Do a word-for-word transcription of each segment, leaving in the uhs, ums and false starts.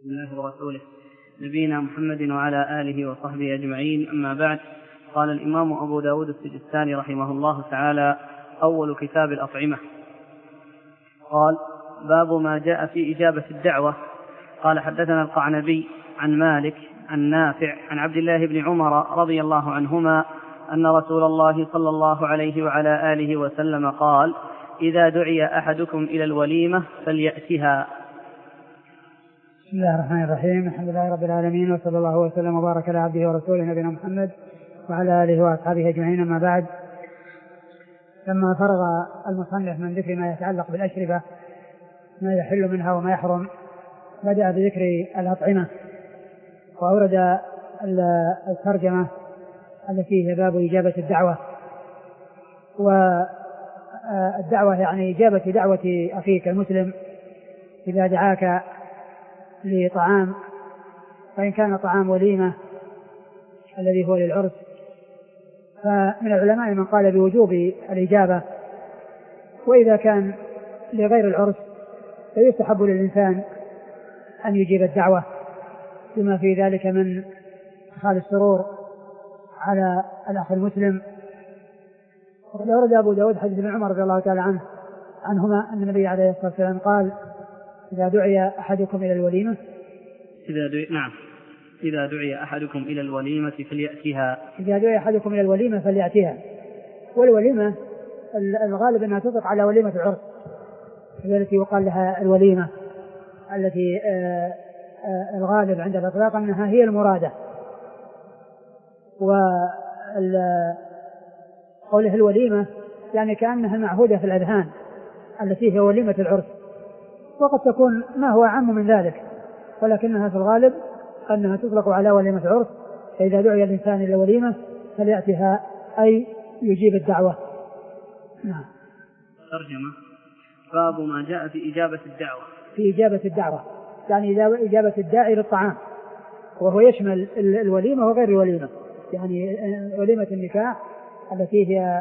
الله ورسوله نبينا محمد وعلى آله وصحبه أجمعين. أما بعد، قال الإمام أبو داود السجستاني رحمه الله تعالى: أول كتاب الأطعمة. قال: باب ما جاء في إجابة الدعوة. قال: حدثنا القعنبي عن مالك عن نافع عن عبد الله بن عمر رضي الله عنهما أن رسول الله صلى الله عليه وعلى آله وسلم قال: إذا دعي أحدكم إلى الوليمة فليأتها. بسم الله الرحمن الرحيم. الحمد لله رب العالمين، وصلى الله وسلم وبارك على عبده ورسوله نبينا محمد وعلى آله وأصحابه أجمعين. أما بعد، لما فرغ المصنف من ذكر ما يتعلق بالأشربة، ما يحل منها وما يحرم، بدأ بذكر الأطعمة، وأورد الترجمة التي هي باب إجابة الدعوة. والدعوة يعني إجابة دعوة أخيك المسلم إذا دعاك لطعام، فإن كان طعام وليمة الذي هو للعرس، فمن العلماء من قال بوجوب الإجابة، وإذا كان لغير العرس فيستحب للإنسان أن يجيب الدعوة بما في ذلك من إدخال السرور على الأخ المسلم. وقد أورد أبو داود حديث ابن عمر رضي الله تعالى عنه عنهما أن النبي عليه الصلاة والسلام قال: إذا دعي أحدكم إلى الوليمة إذا دعي نعم إذا دعي أحدكم إلى الوليمة فليأتها. إذا دعي أحدكم إلى الوليمة فليأتها. والوليمة الغالب أنها تطلق على وليمة العرس، التي يقال لها الوليمة، التي الغالب عند الإطلاق أنها هي المرادة. وقوله الوليمة يعني كأنها معهودة في الأذهان التي هي وليمة العرس، وقد تكون ما هو أعم من ذلك، ولكنها في الغالب أنها تطلق على وليمة العرس. فإذا دعي الإنسان إلى وليمة فليأتها، أي يجيب الدعوة. نعم. ترجمة: باب ما جاء في إجابة الدعوة. في إجابة الدعوة يعني إجابة الداعي للطعام، وهو يشمل الوليمة وغير الوليمة، يعني وليمة النكاح التي هي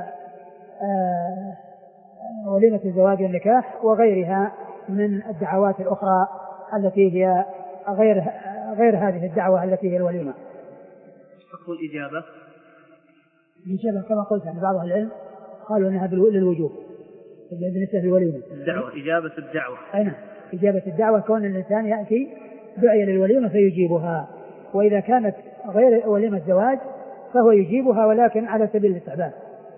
وليمة الزواج والنكاح، وغيرها من الدعوات الأخرى التي هي غير غير هذه الدعوة التي هي الوليمة. حكم الإجابة؟ الإجابة كما قلت عن بعض العلم قالوا أنها للوجوب بالنسبة للوليمة. الدعوة إجابة الدعوة. أين إجابة الدعوة كون الإنسان يأتي دعي للوليمة فيجيبها، وإذا كانت غير وليمة زواج فهو يجيبها ولكن على سبيل الاستحباب.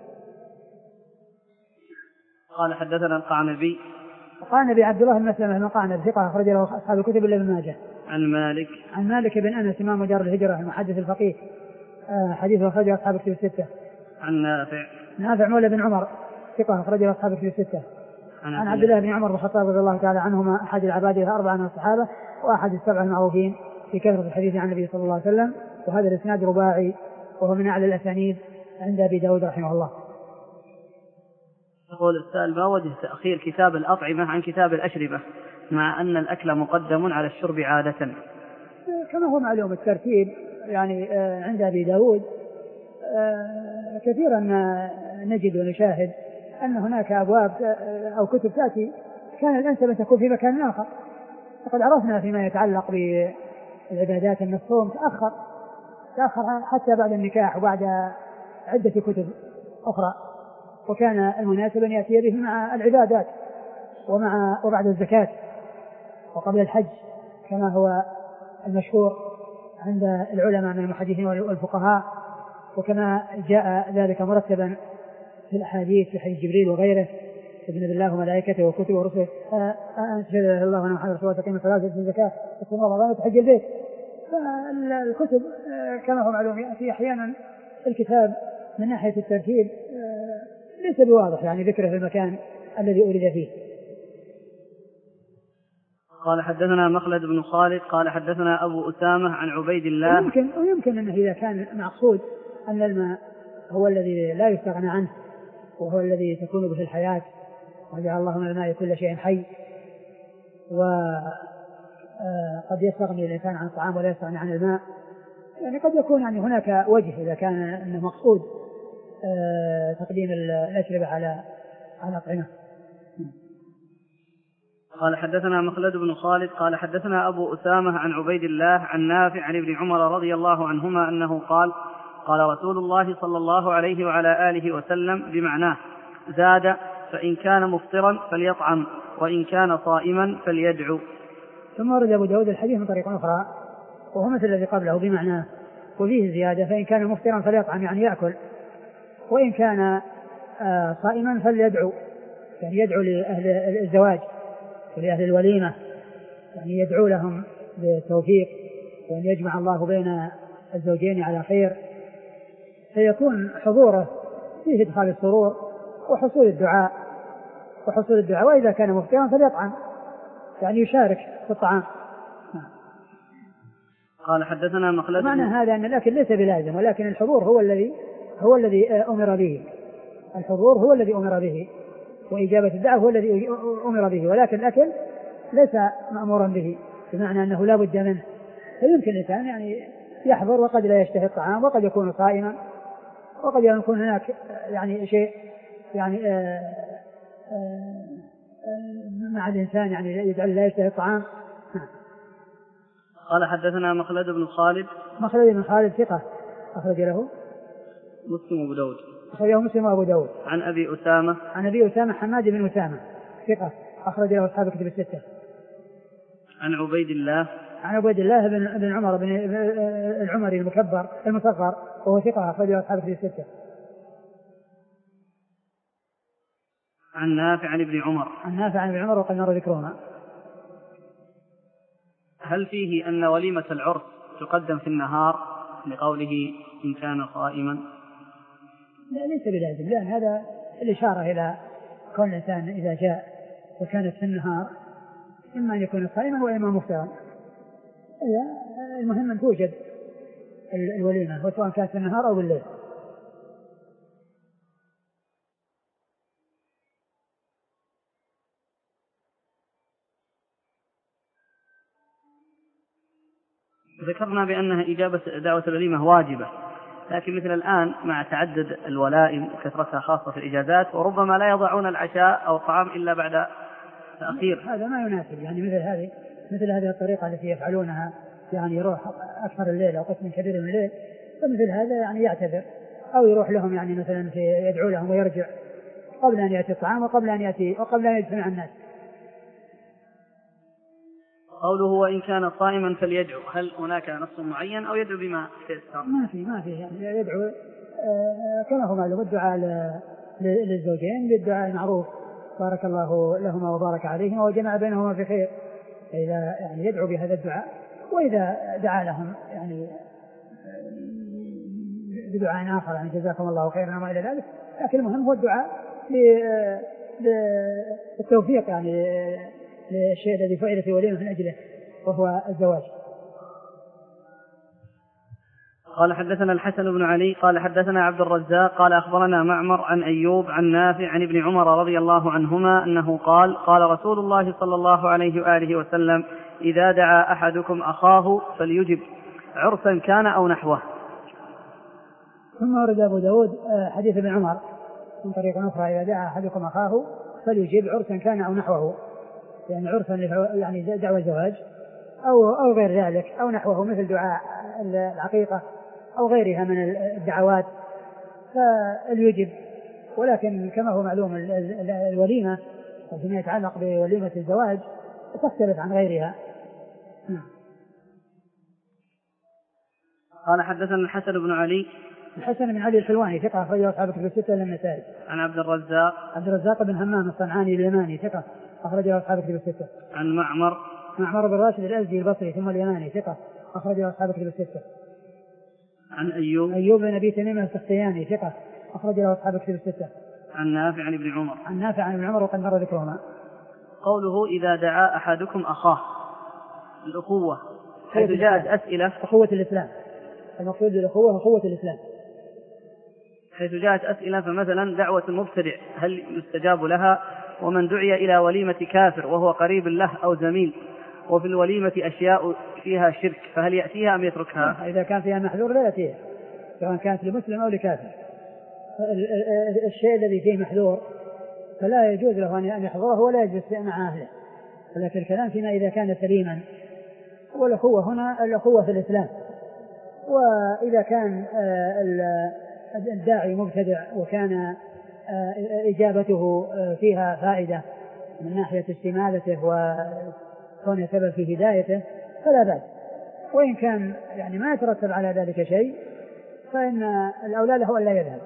قال: حدثنا القعنبي. القعنبي عبد الله بن مسلمة المقعنبي ثقة أخرج له أصحاب الكتب إلا ابن ماجه. عن مالك عن مالك بن أنس إمام دار الهجرة المحدث الفقيه، حديثه أخرجه أصحاب الكتب الستة. عن نافع نافع مولى بن عمر ثقة أخرجه أصحاب الكتب الستة. عن, عن عبد الله بن عمر بن الخطاب رضي الله تعالى عنهما أحد العبادة الأربعة من الصحابة وأحد السبع المعروفين في كثرة الحديث عن النبي صلى الله عليه وسلم، وهذا الإسناد رباعي وهو من أعلى الأسانيد عند أبي داود رحمه الله. يقول السائل: ما وجه تأخير كتاب الأطعمة عن كتاب الأشربة مع أن الأكل مقدم على الشرب عادة؟ كما هو معلوم الترتيب يعني عند أبي داود كثيرا نجد ونشاهد أن هناك أبواب أو كتب تأتي كان الأنسب أن تكون في مكان آخر. فقد عرفنا فيما يتعلق بالعبادات أن الصوم تأخر تأخر حتى بعد النكاح وبعد عدة كتب أخرى، وكان المناسب أن يأتي به مع العبادات ومع وبعد الزكاة وقبل الحج كما هو المشهور عند العلماء من المحدثين والفقهاء، وكما جاء ذلك مرتبا في الأحاديث في حديث جبريل وغيره: ابن بالله وملائكته وكتبه ورسله أشهد أن الله وأن محمدا رسول الله تقيم الصلاة وتؤتي الزكاة وتصوم رمضان وتحج البيت. فالكتب كما هو معلوم يأتي أحيانا الكتاب من ناحية الترتيب ليس بواضح يعني ذكره في المكان الذي أريد فيه. قال: حدثنا مخلد بن خالد قال: حدثنا أبو أسامة عن عبيد الله. ويمكن, ويمكن أنه إذا كان مقصود أن الماء هو الذي لا يستغنى عنه وهو الذي تكون به الحياة، وجعل الله من الماء كل شيء حي، وقد يستغني الإنسان عن الطعام ولا يستغني عن الماء، يعني قد يكون يعني هناك وجه إذا كان أنه مقصود تقديم الأشربة على على الأطعمة. قال حدثنا مخلد بن خالد قال حدثنا أبو أسامة عن عبيد الله عن نافع عن ابن عمر رضي الله عنهما أنه قال قال رسول الله صلى الله عليه وعلى آله وسلم بمعناه زاد فإن كان مفطرا فليطعم وإن كان صائما فليدعو. ثم ورد أبو داود الحديث من طريق أخرى وهو مثل الذي قبله بمعناه وفيه زيادة فإن كان مفطرا فليطعم يعني يأكل وإن كان صائما فليدعو يعني يدعو لأهل الزواج ولأهل الوليمة يعني يدعو لهم بالتوفيق وأن يجمع الله بين الزوجين على خير فيكون حضوره فيه إدخال السرور وحصول الدعاء وحصول الدعاء وإذا كان مفطرا فليطعم يعني يشارك في الطعام. قال حدثنا مخلد معنى هذا أن الأكل ليس بلازم ولكن الحضور هو الذي هو الذي أمر به الحضور هو الذي أمر به وإجابة الدعوة هو الذي أمر به ولكن الأكل ليس مأمورا به بمعنى أنه لا بد منه فيمكن الإنسان يعني يحضر وقد لا يشتهي الطعام وقد يكون صائما وقد يكون هناك يعني شيء يعني آآ آآ مع الإنسان يعني يجعل لا يشتهي الطعام. قال حدثنا مخلد بن خالد مخلد بن خالد ثقة أخرج له مسلم وأبو داود أخرجه مسلم وأبو داود. عن أبي أسامة عن أبي أسامة حماد بن أسامة ثقة أخرج له أصحاب الكتب الستة. عن عبيد الله عن عبيد الله بن بن عمر بن العمري المكبر المصغر وهو ثقة أخرج له أصحاب الكتب الستة. عن نافع عن ابن عمر عن نافع عن ابن عمر وقد مر ذكرهما. هل فيه أن وليمة العرس تقدم في النهار لقوله إن كان صائما؟ لا ليس بلازم لأن هذا الإشارة إلى كون الإنسان إذا جاء وكانت في النهار إما أن يكون صائما وإما مفطرا المهم أن توجد الوليمة وسواء كانت في النهار أو بالليل. ذكرنا بأنها إجابة دعوة الوليمة واجبة لكن مثل الآن مع تعدد الولائم وكثرتها خاصة في الإجازات وربما لا يضعون العشاء أو الطعام إلا بعد تأخير. هذا ما يناسب يعني مثل هذه مثل هذه الطريقة التي يفعلونها يعني يروح أكثر الليل أو قسم كبير من الليل فمثل هذا يعني يعتذر أو يروح لهم يعني مثلا في يدعو لهم ويرجع قبل أن يأتي الطعام وقبل أن يأتي وقبل أن يجتمع الناس. قوله وإن كان صائما فليدعو هل هناك نص معين أو يدعو بما تيسر؟ ما في ما في يعني يدعو آه كما هو معلوم الدعاء للزوجين بالدعاء المعروف بارك الله لهما وبارك عليهما وجمع بينهما في خير إذا يعني يدعو بهذا الدعاء وإذا دعا لهم يعني بدعاء آخر يعني جزاكم الله خيرا وما إلى ذلك لكن المهم هو الدعاء للتوفيق يعني للشيء الذي فعل في وليمة من أجله وهو الزواج. قال حدثنا الحسن بن علي قال حدثنا عبد الرزاق قال أخبرنا معمر عن أيوب عن نافع عن ابن عمر رضي الله عنهما أنه قال قال رسول الله صلى الله عليه وآله وسلم إذا دعا أحدكم أخاه فليجب عرسا كان أو نحوه. ثم ورد أبو داود حديث ابن عمر من طريق أخرى إذا دعا أحدكم أخاه فليجب عرسا كان أو نحوه يعني عرسا يعني دعوة زواج أو أو غير ذلك أو نحوه مثل دعاء العقيقة أو غيرها من الدعوات فليجب ولكن كما هو معلوم الوليمة فيما يتعلق بوليمة الزواج تختلف عن غيرها. قال حدثنا الحسن بن علي الحسن بن علي الحلواني ثقة أخرجه أصحاب الكتب الستة إلا النسائي. عن عبد الرزاق عبد الرزاق بن همام الصنعاني اليماني ثقة أخرجه أصحاب الكتب الستة. عن معمر معمر بن راشد الأزدي البصري ثم اليماني ثقة أخرجه أصحاب الكتب الستة. عن أيوب أيوب بن أبي تميم السختياني ثقة أخرجه أصحاب الكتب الستة. عن نافع عن ابن عمر عن نافع عن ابن عمر وقد مر ذكرهما. قوله إذا دعا أحدكم أخاه الأخوة حيث جاءت أسئلة أخوة الإسلام المقصود بالأخوة أخوة الإسلام حيث جاءت أسئلة فمثلا دعوة المبتدع هل يستجاب لها ومن دعي إلى وليمة كافر وهو قريب له أو زميل وفي الوليمة أشياء فيها شرك فهل يأتيها أم يتركها؟ إذا كان فيها محذور لا يأتيها سواء كانت لمسلم أو لكافر. الشيء الذي فيه محذور فلا يجوز له أن يحضره ولا يجلس مع أهله ولكن الكلام فيما إذا كان سليما. والأخوة هنا الأخوة في الإسلام. وإذا كان الداعي مبتدع وكان إجابته فيها فائدة من ناحية استمالته وكون سبب في هدايته فلا بأس. وإن كان يعني ما يترتب على ذلك شيء فإن الأولى له أن لا يذهب.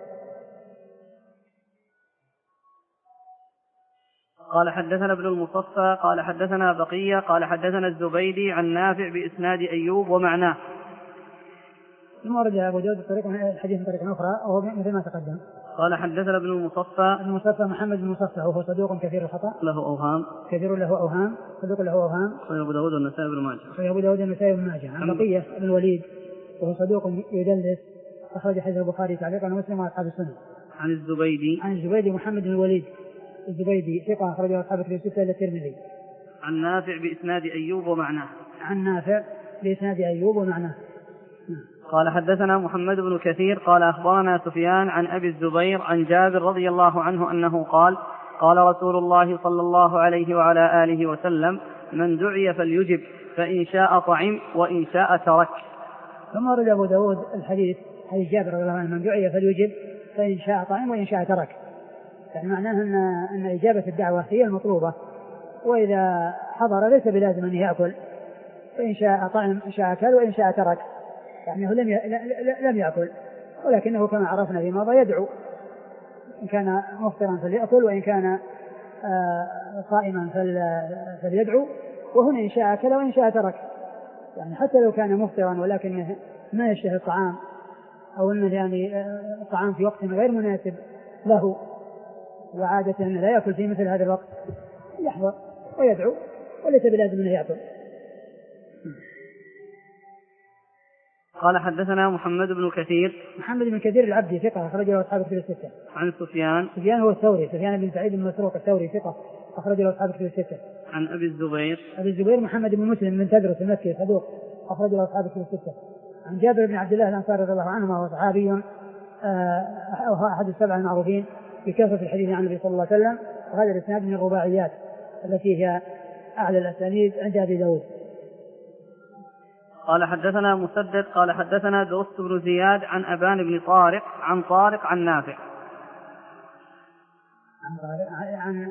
قال حدثنا ابن المصفى قال حدثنا بقية قال حدثنا الزبيدي عن نافع بإسناد أيوب ومعناه. ثم ورد أبو داود بطريق الحديث من طريق أخرى وهو مثل ما تقدم. قال حدثنا ابن المصفى ابن المصفى محمد بن المصفى وهو صدوق كثير الخطأ له أوهام كثير له أوهام صدوق له أوهام. صحيح أبو داود والنسائي بن ماجه صحيح أبو داود والنسائي بن ماجه. عن بقية بن الوليد وهو صدوق يدلس أخرج حديث البخاري تعليقا ومسلم وأصحاب السنة. عن الزبيدي عن الزبيدي محمد بن الوليد الزبيدي ثقة أخرجه أصحاب الكتب الستة إلا الترمذي. عن نافع بإسناد أيوب ومعناه. عن نافع بإسناد أيوب ومعناه. قال حدثنا محمد بن كثير قال أخبرنا سفيان عن أبي الزبير عن جابر رضي الله عنه أنه قال قال رسول الله صلى الله عليه وعلى آله وسلم من دعي فليجب فإن شاء طعم وإن شاء ترك. ثم ورد أبو داود الحديث حديث جابر رضي الله عنه من دعي فليجب فإن شاء طعم وإن شاء ترك. يعني معناه أن, أن إجابة الدعوة هي المطلوبة وإذا حضر ليس بلازم أن يأكل فإن شاء طعم إن شاء أكل وإن شاء ترك. يعني هو لم لم يأكل ولكنه كما عرفنا في ماضي يدعو إن كان مفطرا فليأكل وإن كان صائما فليدعو وهنا إن شاء أكل وإن شاء ترك. يعني حتى لو كان مفطرا ولكن ما يشتهي الطعام أو أنه يعني الطعام في وقت غير مناسب له وعادة أنه لا يأكل في مثل هذا الوقت يحضر ويدعو وليس بلازم أنه يأكل. قال حدثنا محمد بن كثير محمد بن كثير العبدي ثقة أخرجه أصحاب الكتب الستة. عن سفيان سفيان هو الثوري سفيان بن سعيد بن مسروق الثوري ثقة أخرجه أصحاب الكتب الستة. عن أبي الزبير أبي الزبير محمد بن مسلم من تدرس المكي صدوق أخرجه أصحاب الكتب الستة. عن جابر بن عبد الله الأنصاري رضي الله عنه وهو صحابي أو أحد السبع المعروفين بكثرة الحديث عن النبي صلى الله عليه وسلم. وهذا الإسناد من الرباعيات التي هي أعلى الأسانيد عند أبي داود. قال حدثنا مسدد قال حدثنا درست بن زياد عن أبان بن طارق عن طارق عن نافع عن طارق عن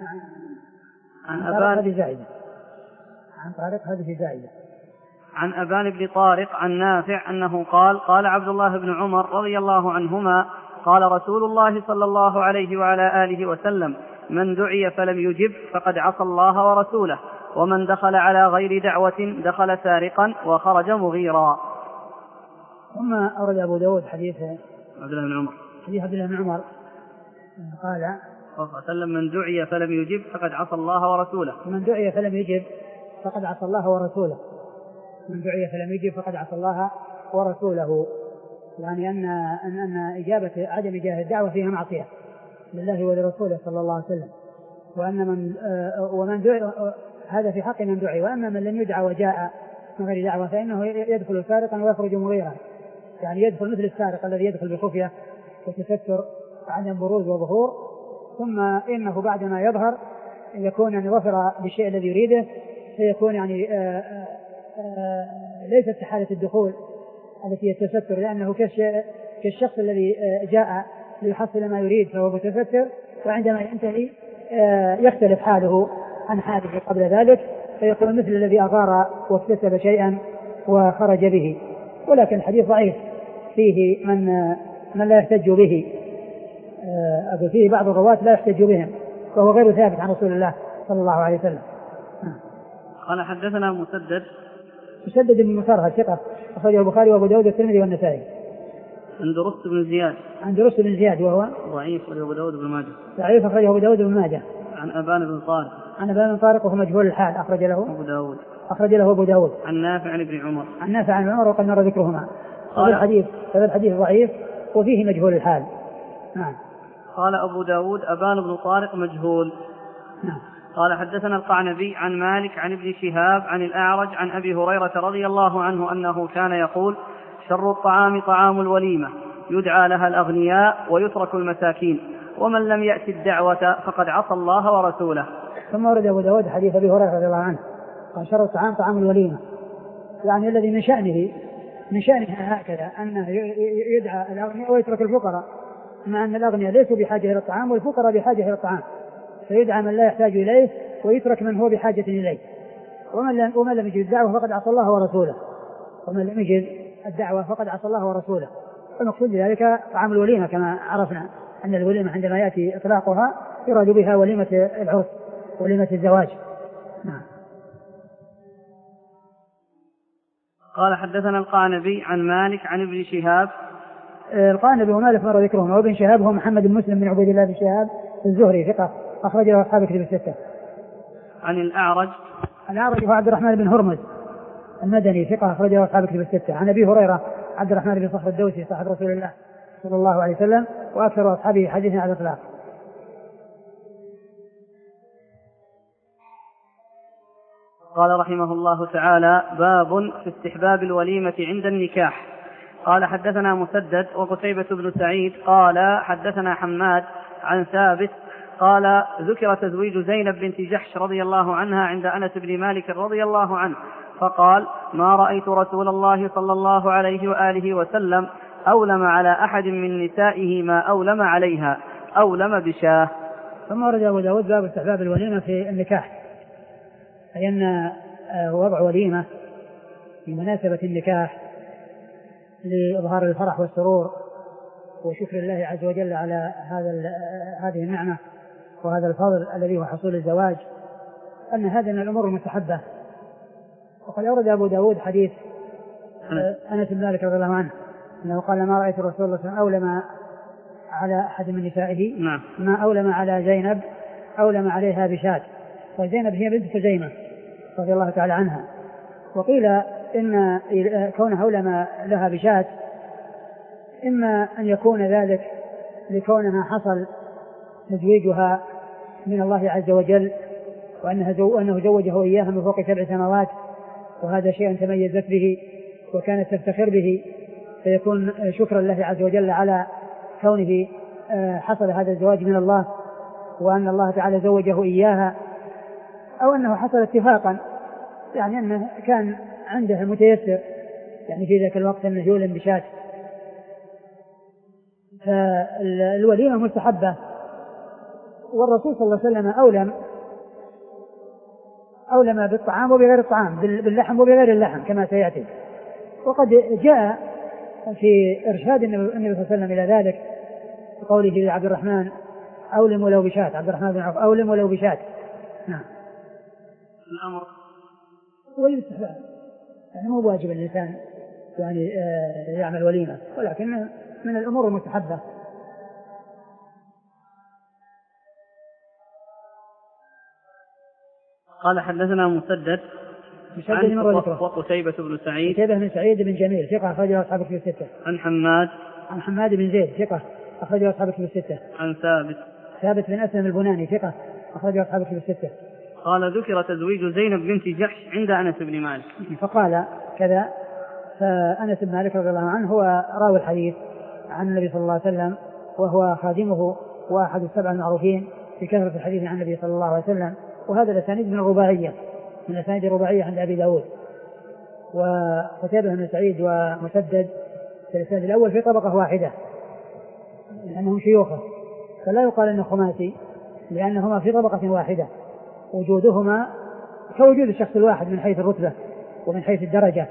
عن أبان هذه زائدة عن طارق هذه زائدة عن أبان بن طارق عن نافع أنه قال قال عبد الله بن عمر رضي الله عنهما قال رسول الله صلى الله عليه وعلى آله وسلم من دعي فلم يجب فقد عصى الله ورسوله ومن دخل على غير دعوة دخل سارقا وخرج مغيرا. ثم أورد أبو داود حديث عبد الله بن عمر حديث عبد الله بن عمر قال وسلم من دعي فلم يجب فقد عصى الله ورسوله من دعي فلم يجب فقد عصى الله ورسوله من دعي فلم يجب فقد عصى الله ورسوله. يعني أن أن أن إجابة عدم إجابة الدعوة فيها معصية لله ولرسوله صلى الله عليه وسلم. وأن من ومن دعي هذا في حق من دعي. وأما من لم يدعى وجاء من غير دعوة فإنه يدخل سارقا ويخرج مغيرا. يعني يدخل مثل السارق الذي يدخل بخفية وتستر عدم بروز وظهور ثم إنه بعد ما يظهر يكون يعني ظفر بالشيء الذي يريده فيكون يعني آآ آآ ليست في حالة الدخول التي يتستر لأنه كالشخص الذي جاء ليحصل ما يريد فهو متستر وعندما ينتهي يختلف حاله عن حاله قبل ذلك فيكون مثل الذي أغار واكتسب شيئا وخرج به. ولكن الحديث ضعيف فيه من من لا يحتج به أقول فيه بعض الرواة لا يحتج بهم وهو غير ثابت عن رسول الله صلى الله عليه وسلم. قال حدثنا مسدد مسدد بن مسرهد ثقة أخرجه البخاري وأبو داود والترمذي والنسائي. عن درست بن زياد عن درست بن زياد وهو ضعيف أخرجه أبو داود بن ماجه ضعيف أخرجه أبو داود بن ماجه. عن أبان بن طارق عن أبان بن طارق وهو مجهول الحال أخرج له أبو داود أخرج له أبو داود. عن نافع عن ابن عمر عن نافع عن عمر وقد مر ذكرهما. هذا الحديث هذا الحديث ضعيف وفيه مجهول الحال. نعم. قال أبو داود أبان بن طارق مجهول. نعم. قال حدثنا القعنبي عن مالك عن ابن شهاب عن الأعرج عن أبي هريرة رضي الله عنه أنه كان يقول شر الطعام طعام الوليمة يدعى لها الأغنياء ويترك المساكين ومن لم يأت الدعوة فقد عصى الله ورسوله. ثم ورد أبو داود حديث أبي هريرة رضي الله عنه قال شر الطعام طعام الوليمة، يعني الذي من شأنه من شأنها هكذا أنه يدعى الأغنياء ويترك الفقراء، مع أن الأغنياء ليسوا بحاجة إلى الطعام والفقراء بحاجة إلى الطعام، فيدعى من لا يحتاج إليه ويترك من هو بحاجة إليه. ومن لم, ومن لم يجد الدعوة فقد عصى الله ورسوله، ومن لم يجد الدعوة فقد عصى الله ورسوله. المقصود بذلك طعام الوليمة، كما عرفنا أن الوليمة عندما يأتي إطلاقها يراد بها وليمة العرس، وليمة الزواج. نعم. قال حدثنا القعنبي عن مالك عن ابن شهاب. القعنبي ومالك مر ذكرهم، وابن شهاب هو محمد بن مسلم بن عبيد الله بن شهاب الزهري ثقة أخرجه أصحاب الكتب الستة. عن الأعرج. الأعرج هو عبد الرحمن بن هرمز المدني ثقة أخرجه أصحاب الكتب الستة. عن أبي هريرة عبد الرحمن بن صخر الدوسي صاحب رسول الله صلى الله عليه وسلم وأكثر أصحابه حديثا على الإطلاق. قال رحمه الله تعالى: باب في استحباب الوليمة عند النكاح. قال حدثنا مسدد وقتيبة بن سعيد قال حدثنا حماد عن ثابت قال ذكر تزويج زينب بنت جحش رضي الله عنها عند أنس بن مالك رضي الله عنه، فقال: ما رأيت رسول الله صلى الله عليه وآله وسلم أولم على أحد من نسائه ما أولم عليها، أولم بشاه. ثم ورد أبو داود باب استحباب الوليمة في النكاح، أي أن وضع وليمة في مناسبة النكاح لإظهار الفرح والسرور وشكر الله عز وجل على هذا هذه النعمة وهذا الفضل الذي هو حصول الزواج، أن هذا من الأمور المستحبة. وقد أورد أبو داود حديث أنس بن مالك رضي الله عنه أنه قال: ما رأيت الرسول صلى الله عليه وسلم أولم على أحد من نسائه ما أولم على زينب أولم عليها بشاة. وزينب هي بنت خزيمة رضي الله تعالى عنها، وقيل إن كونها أولم لها بشاة إما أن يكون ذلك لكونها حصل تزويجها من الله عز وجل، وأنه زوجه إياها من فوق سبع سماوات، وهذا شيء تميزت به وكانت تفتخر به، فيكون شكرا الله عز وجل على كونه حصل هذا الزواج من الله وأن الله تعالى زوجه إياها، أو أنه حصل اتفاقا، يعني أنه كان عنده متيسر يعني في ذاك الوقت أنه يولم بشاة. فالوليمة مستحبة، والرسول صلى الله عليه وسلم أولم أولم بالطعام وبغير الطعام، باللحم وبغير اللحم كما سيأتي. وقد جاء في إرشاد النبي صلى الله عليه وسلم إلى ذلك بقوله لعبد الرحمن: أولم ولو بشاة، عبد الرحمن بن عوف: أولم ولو بشاة. نعم. الأمر والاستحباب، يعني مو واجب الإنسان يعني يعمل وليمة، ولكن من الأمور المستحبة. قال حدثنا مسدد مسدد وقتيبة بن سعيد قتيبة بن سعيد بن جميل ثقة أخرجه أصحاب الكتب الستة. عن حماد عن حماد بن زيد ثقة أخرجه أصحاب الكتب الستة. عن ثابت ثابت بن أسلم البناني ثقة أخرجه أصحاب الكتب الستة. قال: ذكر تزويج زينب بنت جحش عند أنس بن مالك، فقال كذا. فأنس بن مالك رضي الله عنه هو راوي الحديث عن النبي صلى الله عليه وسلم، وهو خادمه وأحد السبع المعروفين في كثرة الحديث عن النبي صلى الله عليه وسلم، وهذا الأسانيد من الرباعية من الأسانيد الرباعية عند أبي داود. وقتيبة بن سعيد ومسدد في الإسناد الأول في طبقة واحدة لأنهم شيوخه، فلا يقال أنه خماسي لأنهما في طبقة واحدة، وجودهما كوجود الشخص الواحد من حيث الرتبة ومن حيث الدرجة.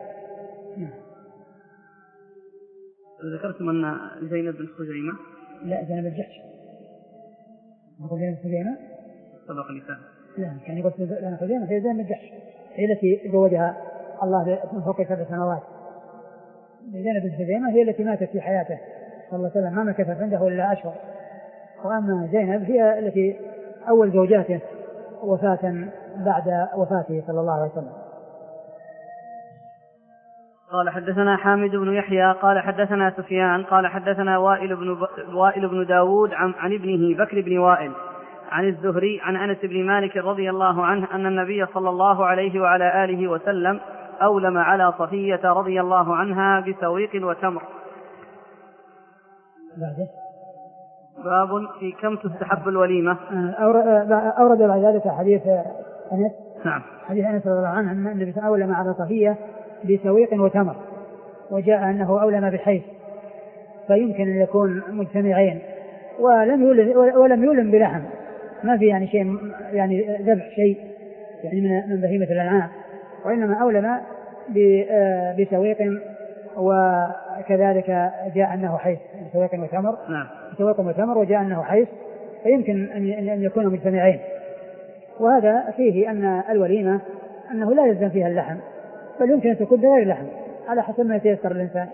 ذكرتم أن زينب بن خزيمة لا زينب بن جحش نقول زينب بن خزيمة سبق لسان لا كان يقول زينب خزيمة هي زينب بن جحش هي التي زوجها الله من فوق سبع سماوات. زينب بن خزيمة هي التي ماتت في حياته صلى الله عليه وسلم ما مكثت عنده إلا أشهر، وأما زينب هي التي أول زوجاته وفاة بعد وفاته صلى الله عليه وسلم. قال حدثنا حامد بن يحيى قال حدثنا سفيان قال حدثنا وائل بن, ب... وائل بن داود عن... عن ابنه بكر بن وائل عن الزهري عن أنس بن مالك رضي الله عنه أن النبي صلى الله عليه وعلى آله وسلم أولم على صفية رضي الله عنها بسويق وتمر. بعده باب في كم تستحب الوليمة. أورد العيادة حديث أنس. نعم. حديث أنس رضي الله عنه أن النبي أولم على صفية بسويق وتمر، وجاء أنه أولم بحيث، فيمكن أن يكون مجتمعين، ولم يولم ولم يولم بلحم، ما في يعني شيء يعني ذبح شيء يعني من بهيمة الأنعام، وإنما أولم بسويق، وكذلك جاء أنه حيث بسويق وتمر. نعم. بسويق وتمر وجاء أنه حيث، فيمكن أن يكونوا مجتمعين. وهذا فيه أن الوليمة أنه لا يلزم فيها اللحم، بل يمكن أن تكون بغير لحم على حسب ما يتيسر الإنسان.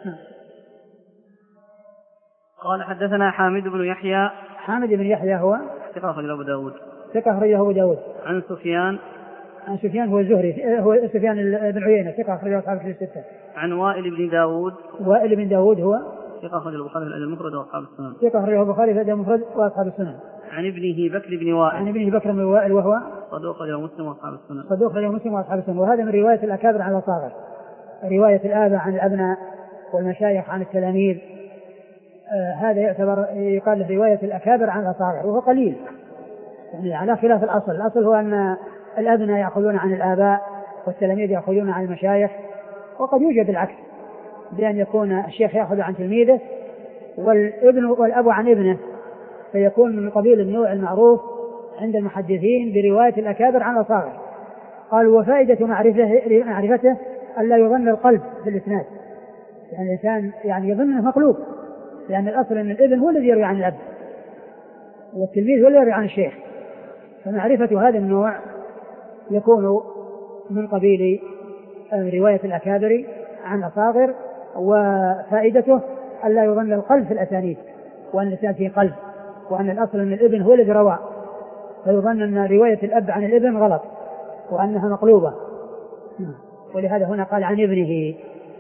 قال حدثنا حامد بن يحيى. حامد بن يحيى هو ثقة أخرجه أبو داود. ثقة أخرجه أبو داود. عن سفيان. عن سفيان هو الزهري، هو سفيان بن عيينة، ثقة أخرجه أصحاب الستة. عن وائل بن داود. وائل بن داود هو ثقة أخرجه البخاري في الأدب المفرد وأصحاب السنن. ثقة أخرجه البخاري في الأدب المفرد وأصحاب السنن. عن ابنه بكر بن وائل. عن ابنه بكر بن وائل وهو صدوق أخرجه مسلم وأصحاب السنن. صدوق أخرجه مسلم وأصحاب السنن. وهذا من رواية الأكابر عن الأصاغر، رواية الآباء عن الأبناء والمشايخ عن التلاميذ. آه هذا يعتبر يقال له رواية الأكابر عن الأصاغر، وهو قليل يعني على خلاف الأصل. الأصل هو أن الأبناء يأخذون عن الآباء والتلاميذ يأخذون عن المشايخ، وقد يوجد العكس بأن يكون الشيخ يأخذ عن تلميذه والابن والأب عن ابنه، فيكون من قبيل النوع المعروف عند المحدثين برواية الأكابر عن الأصاغر. قال وفائدة معرفته, معرفته ألا يظن القلب في الإسناد، يعني الإنسان يعني يظن أنه مقلوب، لأن الأصل أن الابن هو الذي يروي عن الأب والتلميذ هو الذي يروي عن الشيخ، فمعرفة هذا النوع يكون من قبيل رواية الأكابر عن الأصاغر. وفائدته ألا يظن القلب في الأسانيد، وأن الإنسان فيه قلب، وأن الأصل أن الابن هو الذي روى، فيظن أن رواية الأب عن الابن غلط وأنها مقلوبة. ولهذا هنا قال عن ابنه.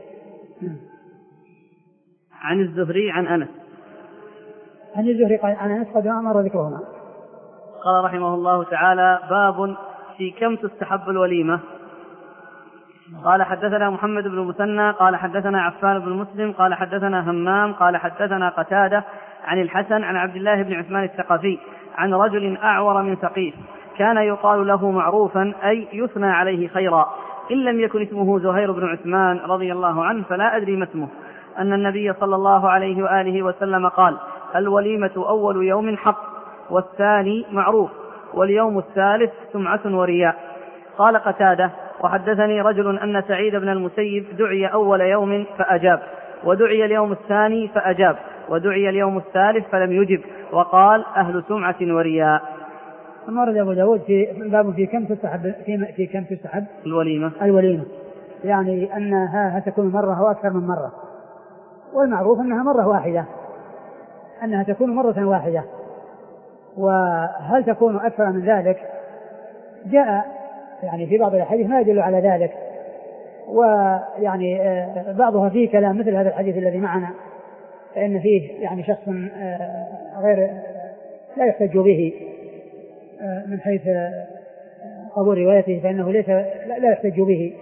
عن الزهري عن أنس. عن الزهري قال عن أنس قد أمر ذكرهما. قال رحمه الله تعالى باب في كم تستحب الوليمة. قال حدثنا محمد بن المثنى قال حدثنا عفان بن مسلم قال حدثنا همام قال حدثنا قتادة عن الحسن عن عبد الله بن عثمان الثقفي عن رجل أعور من ثقيف كان يقال له معروفا أي يثنى عليه خيرا، إن لم يكن اسمه زهير بن عثمان رضي الله عنه فلا أدري ما اسمه، أن النبي صلى الله عليه وآله وسلم قال الوليمة أول يوم حق، والثاني معروف، واليوم الثالث سمعة ورياء. قال قتادة وحدثني رجل أن سعيد بن المسيب دعي أول يوم فأجاب، ودعي اليوم الثاني فأجاب، ودعي اليوم الثالث فلم يجب، وقال أهل سمعة ورياء. ثم ورد أبو داود في باب في كم تستحب في, في كم تستحب الوليمة. الوليمة يعني أنها تكون مرة أو أكثر من مرة، والمعروف أنها مرة واحدة، أنها تكون مرة واحدة. وهل تكون أكثر من ذلك جاء يعني في بعض الحديث ما يدل على ذلك، ويعني بعضها فيه كلام مثل هذا الحديث الذي معنا، فإن فيه يعني شخص غير لا يحتج به من حيث قبول روايته، فإنه ليس لا يحتج به.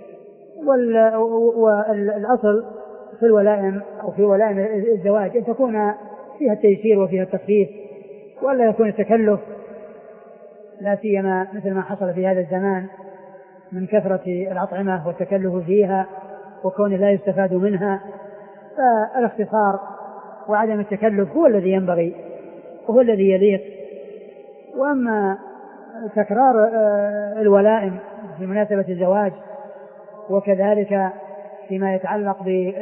والأصل في الولائم أو في ولائم الزواج أن تكون فيها التيسير وفيها التخفيف، ولا يكون التكلف، لا سيما مثل ما حصل في هذا الزمان من كثرة الأطعمة والتكلف فيها وكون لا يستفاد منها. فالاختصار وعدم التكلف هو الذي ينبغي وهو الذي يليق. وأما تكرار الولائم في مناسبة الزواج وكذلك فيما يتعلق ب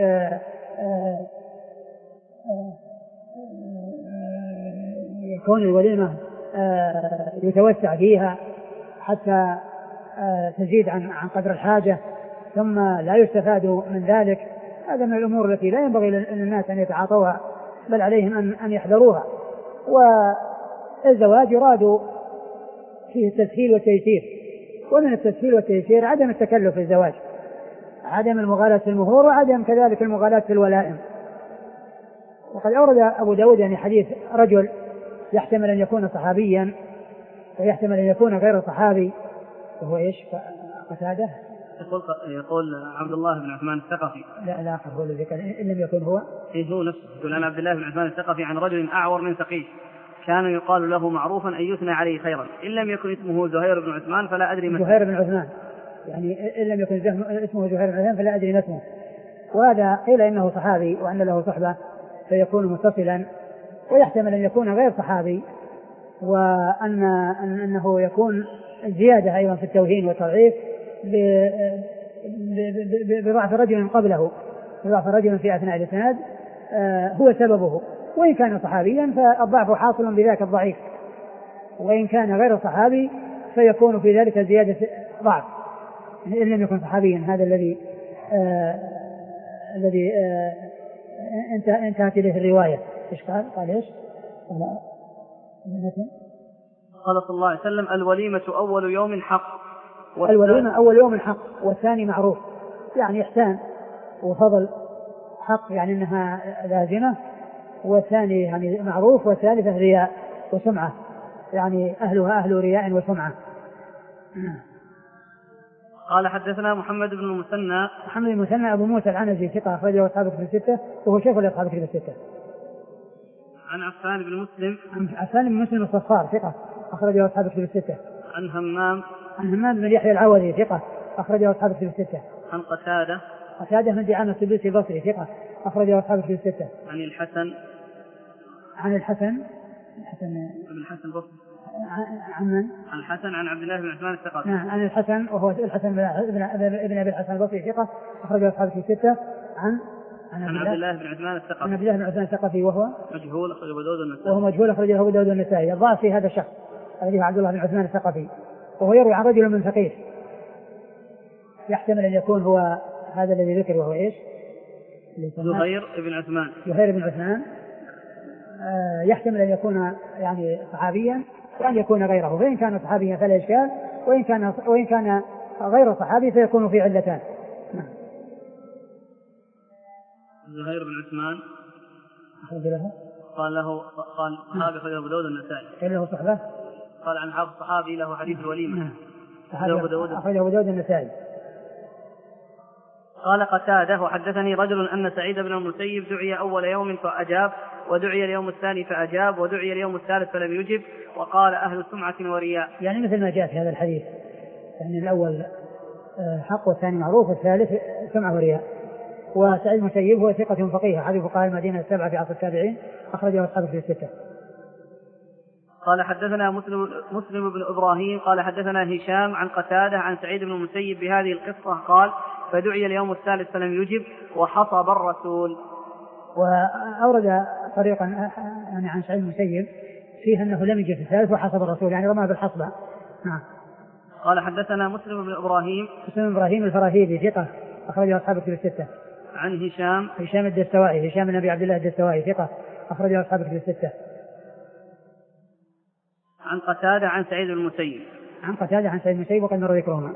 كون الوليمة يتوسع فيها حتى تزيد عن قدر الحاجة ثم لا يستفاد من ذلك، هذا من الأمور التي لا ينبغي للناس أن يتعاطوها، بل عليهم أن يحذروها. والزواج يراد فيه التسهيل والتيسير، ومن التسهيل والتيسير عدم التكلف في الزواج، عدم المغالاة في المهور، وعدم كذلك المغالاة في الولائم. وقد أورد أبو داود يعني حديث رجل يحتمل أن يكون صحابيا ويحتمل أن يكون غير صحابي، وهو إيش قتادة يقول يقول عبد الله بن عثمان الثقفي. لا الآخر هو الذي قال إن لم يكن هو. إيه هو نفسه. يقول عن عبد الله بن عثمان الثقفي عن رجل أعور من ثقيف كان يقال له معروفا أن يثنى عليه خيرا إن لم يكن اسمه زهير بن عثمان فلا أدري ما اسمه. زهير بن عثمان يعني إن لم يكن اسمه زهير بن عثمان فلا أدري ما اسمه. وهذا قيل إنه صحابي وأن له صحبة فيكون متصلا، ويحتمل أن يكون غير صحابي وأن أنه يكون زيادة أيضا في التوهين والتضعيف بضعف رجل قبله، بضعف رجل في أثناء الإسناد هو سببه. وإن كان صحابيا فالضعف حاصل بذاك الضعيف، وإن كان غير صحابي فيكون في ذلك زيادة ضعف إن لم يكن صحابيا. هذا الذي آه الذي آه انتهت إليه الرواية. إيش قال؟ قال إيش؟ قال صلى الله عليه وسلم الوليمة أول يوم حق. الوليمة أول يوم حق والثاني معروف، يعني إحسان وفضل. حق يعني أنها لازمة، والثاني يعني معروف، والثالثة رياء وسمعة، يعني أهلها أهل رياء وسمعة. قال حدثنا محمد بن المثنى. محمد بن المثنى أبو موسى العنزي ثقة أخرجه أصحاب الكتب الستة وهو شيخ لأصحاب الكتب الستة. عن عفان بن مسلم. عن عفان بن مسلم الصفار ثقة أخرجه أصحاب الكتب الستة. عن همام. عن همام بن يحيى العوذي ثقة أخرجه أصحاب الكتب الستة. عن قتادة. قتادة بن دعامة السدوسي البصري ثقة أخرجه أصحاب الكتب الستة. عن الحسن. عن الحسن. الحسن بن الحسن البصري. عن من؟ عن الحسن عن عبد الله بن عثمان الثقفي. عن الحسن وهو الحسن بن ابن ابي الحسن البصري ثقة أخرجه أصحاب الكتب الستة. عن عن عبد الله بن عثمان الثقفي. عن عبد الله بن عثمان الثقفي وهو مجهول أخرجه أبو داود والنسائي. وهو مجهول أخرجه أبو داود والنسائي. الضعف في هذا الشخص الذي هو عبد الله بن عثمان الثقفي، وهو يروي عن رجل من ثقيف، يحتمل أن يكون هو هذا الذي ذكر وهو إيش؟ زهير بن عثمان. زهير بن عثمان آه يحتمل أن يكون يعني صحابيا وأن يكون غيره، فإن كان صحابيا فلا إشكال، وإن كان وإن كان غير صحابي فيكون في علتان. زهير بن عثمان أخرج له قال له قال صحابي أخرجه أبو داود النسائي. قال له صحبة. قال عن حافظ صحابي له حديث الوليمة. أخرجه أبو داود النسائي. قال قتادة وحدثني رجل أن سعيد بن المسيب دعي أول يوم فأجاب، ودعي اليوم الثاني فأجاب، ودعي اليوم الثالث فلم يجب، وقال أهل سمعة ورياء. يعني مثل ما جاء في هذا الحديث، يعني الأول حق والثاني معروف والثالث سمعة ورياء. وسعيد المسيب هو ثقة فقيه أحد فقهاء المدينة السبعة في عصر التابعين أخرجه أصحاب في الستة. قال حدثنا مسلم, مسلم بن إبراهيم قال حدثنا هشام عن قتادة عن سعيد بن المسيب بهذه القصة قال فدعي اليوم الثالث فلم يجب وحصب الرسول. وأورد طريقا يعني عن سعيد المسيب فيه أنه لم يجب في الثالث وحصب الرسول، يعني رمى بالحصبة. نعم. قال حدثنا مسلم بن إبراهيم. مسلم بن إبراهيم الفراهيدي ثقة أخرجه أصحاب الكتب الستة. عن هشام. هشام الدستوائي هشام بن أبي عبد الله الدستوائي ثقة أخرجه أصحاب الكتب الستة. عن قتادة عن سعيد بن المسيب. عن قتادة عن سعيد المسيب وقد مر ذكرهما.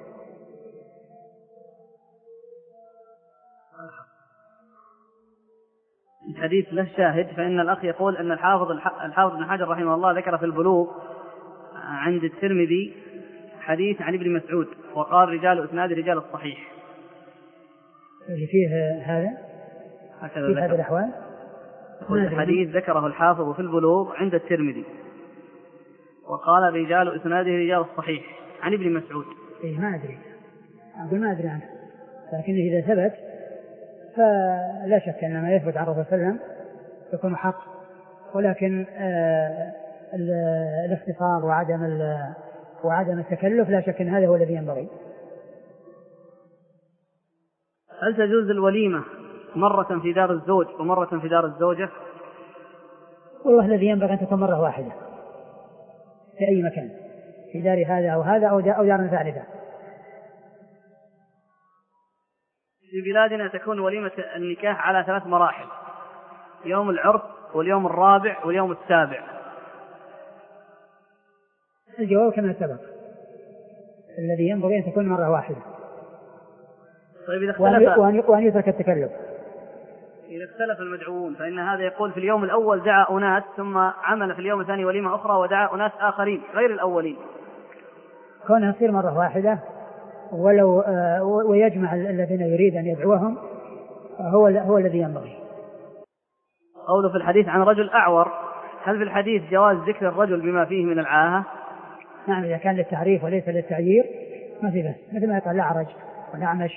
الحديث له شاهد، فإن الأخ يقول أن الحافظ الحافظ بن حجر رحمه الله ذكر في البلوغ عند الترمذي حديث عن ابن مسعود وقال رجال إسناد رجال الصحيح. اللي فيه هذا في هذا الأحوال الحديث ذكره الحافظ في البلوغ عند الترمذي وقال رجال إسناده رجال الصحيح عن ابن مسعود. إيه ما أدري أقول ما أدري عنه، لكن إذا ثبت فلا شك أن ما يثبت عن الرسول صلى الله عليه وسلم يكون حق، ولكن آه الاختصار وعدم وعدم التكلف لا شك أن هذا هو الذي ينبغي. هل تجوز الوليمة مرة في دار الزوج ومرة في دار الزوجة؟ والله الذي ينبغي أن تكون مرة واحدة في أي مكان، في دار هذا أو هذا أو دار ثالثة. في بلادنا تكون وليمة النكاح على ثلاث مراحل: يوم العرس واليوم الرابع واليوم السابع. الجواب كما سبق، الذي ينبغي أن تكون مرة واحدة. طيب إذا اختلف وأن يترك التكلف. إذا اختلف المدعوون فإن هذا يقول في اليوم الأول دعا أناس ثم عمل في اليوم الثاني وليمة أخرى ودعا أناس آخرين غير الأولين. كونها تصير مرة واحدة ولو ويجمع الذين يريد أن يدعوهم هو هو الذي ينبغي. قوله في الحديث عن رجل أعور، هل في الحديث جواز ذكر الرجل بما فيه من العاهة؟ نعم، إذا كان للتعريف وليس للتعيير ما في بس، مثل ما يقال الأعرج والأعمش.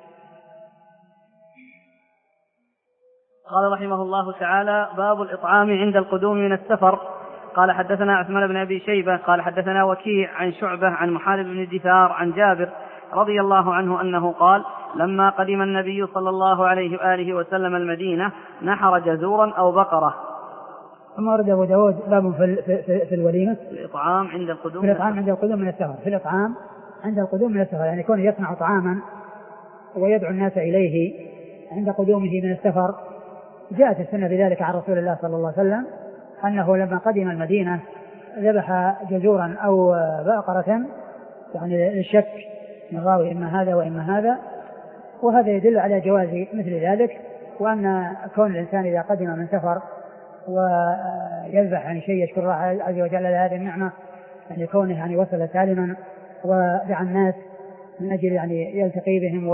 قال رحمه الله تعالى: باب الإطعام عند القدوم من السفر. قال حدثنا عثمان بن أبي شيبة قال حدثنا وكيع عن شعبة عن محارب بن الدثار عن جابر رضي الله عنه أنه قال: لما قدم النبي صلى الله عليه وآله وسلم المدينة نحر جزورا أو بقرة. ثم ورد أبو داود باب في, في, في الوليمة في الإطعام عند القدوم في الإطعام عند القدوم من السفر في الإطعام عند القدوم من السفر، يعني يكون يصنع طعاما ويدعو الناس إليه عند قدومه من السفر. جاءت السنة بذلك عن رسول الله صلى الله عليه وسلم أنه لما قدم المدينة ذبح جزورا أو بقرة، يعني للشك من راوي إما هذا وإما هذا، وهذا يدل على جواز مثل ذلك، وأن كون الإنسان إذا قدم من سفر ويذبح عن شيء يشكر الله عز وجل لهذه النعمة، يعني كونه يعني وصل سالما ودعا الناس من أجل يعني يلتقي بهم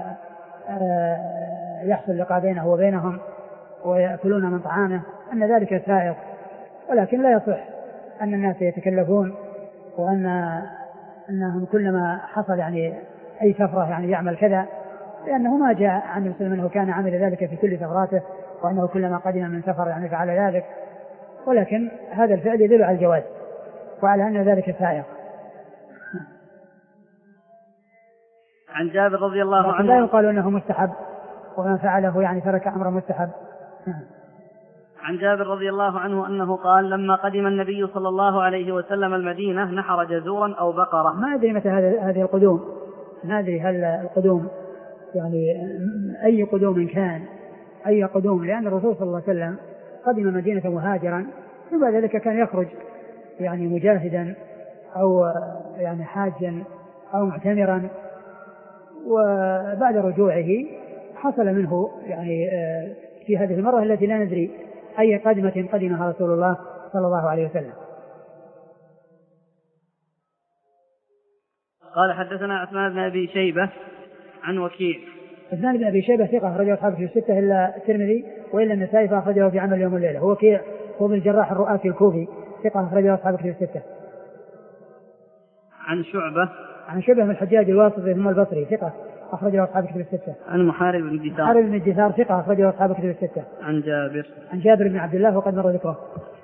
ويحصل لقاء بينه وبينهم ويأكلون من طعامه، أن ذلك سائغ. ولكن لا يصح أن الناس يتكلفون وأن أنهم كلما حصل يعني أي سفرة يعني يعمل كذا، لأنه ما جاء عن المسلم أنه كان عمل ذلك في كل سفراته وأنه كلما قدم من سفر يعني فعل ذلك، ولكن هذا الفعل يدل على الجواز وعلى أن ذلك سائغ. عن جابر رضي الله عنه لا يقال أنه مستحب ومن فعله يعني ترك أمر مستحب. عن جابر رضي الله عنه أنه قال: لما قدم النبي صلى الله عليه وسلم المدينة نحر جزورا أو بقرة. ما أدري متى هذه القدوم، ما أدري هل القدوم يعني أي قدوم كان أي قدوم، لأن الرسول صلى الله عليه وسلم قدم مدينة مهاجرا، ثم ذلك كان يخرج يعني مجاهدا أو يعني حاجا أو معتمرا، وبعد رجوعه حصل منه يعني في هذه المرة التي لا ندري أي قدمة قدمها رسول الله صلى الله عليه وسلم. قال حدثنا عثمان بن أبي شيبة عن وكيع. عثمان بن أبي شيبة ثقة أخرجه أصحاب الكتب الستة إلا الترمذي وإلا النسائي فأخرجه في عمل يوم الليلة. هو وكيع هو بن الجراح الرؤاسي الكوفي ثقة أخرجه أصحاب الكتب الستة. عن شعبة عن شعبة من الحجاج الواسطي ثم البصري ثقة أخرجه أصحاب الكتب الستة. عن محارب بن الدثار محارب بن الدثار ثقة أخرجه أصحاب الكتب الستة. عن جابر عن جابر بن عبد الله وقد مر ذكره.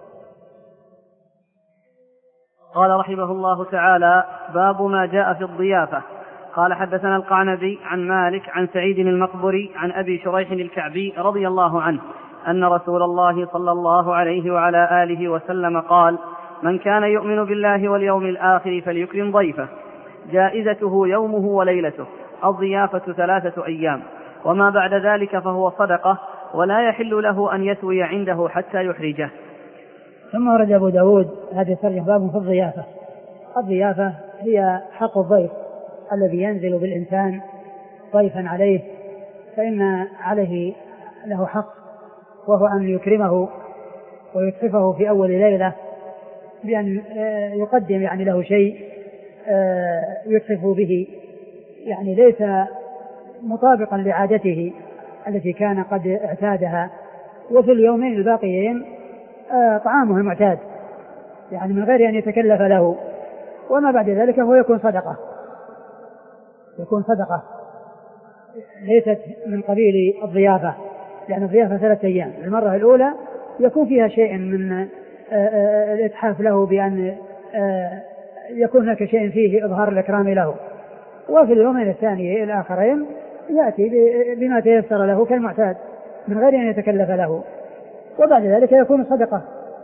قال رحمه الله تعالى: باب ما جاء في الضيافة. قال حدثنا القعنبي عن مالك عن سعيد المقبري عن أبي شريح الكعبي رضي الله عنه أن رسول الله صلى الله عليه وعلى آله وسلم قال: من كان يؤمن بالله واليوم الآخر فليكرم ضيفه، جائزته يومه وليلته، الضيافة ثلاثة أيام، وما بعد ذلك فهو صدقة، ولا يحل له أن يسوي عنده حتى يحرجه. ثم ورد أبو داود هذه الترجمة باب في الضيافة. الضيافة هي حق الضيف الذي ينزل بالإنسان ضيفا عليه، فإن عليه له حق وهو أن يكرمه ويتحفه في أول ليلة بأن يقدم يعني له شيء يتحف به، يعني ليس مطابقا لعادته التي كان قد اعتادها، وفي اليومين الباقيين طعامه المعتاد يعني من غير أن يتكلف له، وما بعد ذلك هو يكون صدقة يكون صدقة ليست من قبيل الضيافة، لأن الضيافة ثلاثة أيام. المرة الأولى يكون فيها شيء من الإتحاف له بأن يكون هناك شيء فيه إظهار الإكرام له، وفي اليومين الثاني الآخرين يأتي بما تيسر له كالمعتاد من غير أن يتكلف له، وبعد ذلك يكون صدقة.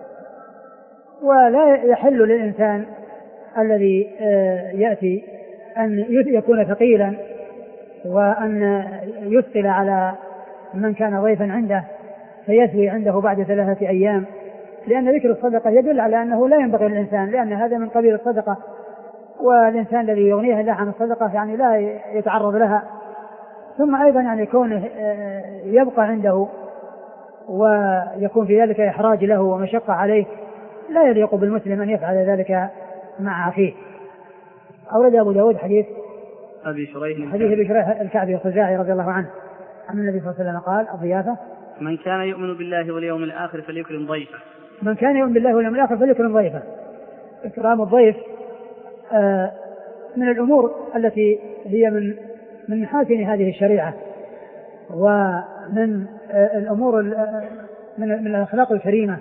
ولا يحل للإنسان الذي يأتي أن يكون ثقيلا وأن يثقل على من كان ضيفا عنده فيسوي عنده بعد ثلاثة أيام، لأن ذكر الصدقة يدل على أنه لا ينبغي للإنسان، لأن هذا من قبيل الصدقة، والإنسان الذي يغنيه الله عن الصدقة يعني لا يتعرض لها. ثم أيضا يعني كونه يبقى عنده ويكون في ذلك إحراج له ومشقة عليه، لا يليق بالمسلم أن يفعل ذلك مع أخيه. أورد أبو داود حديث أبي شريح حديث أبي شريح الكعبي الخزاعي رضي الله عنه عن النبي صلى الله عليه وسلم قال الضيافة من كان يؤمن بالله واليوم الآخر فليكرم ضيفه. من كان يؤمن بالله واليوم الآخر فليكرم ضيفه. إكرام الضيف آه من الأمور التي هي من من محاسن هذه الشريعة ومن آه الأمور من من الأخلاق الكريمة،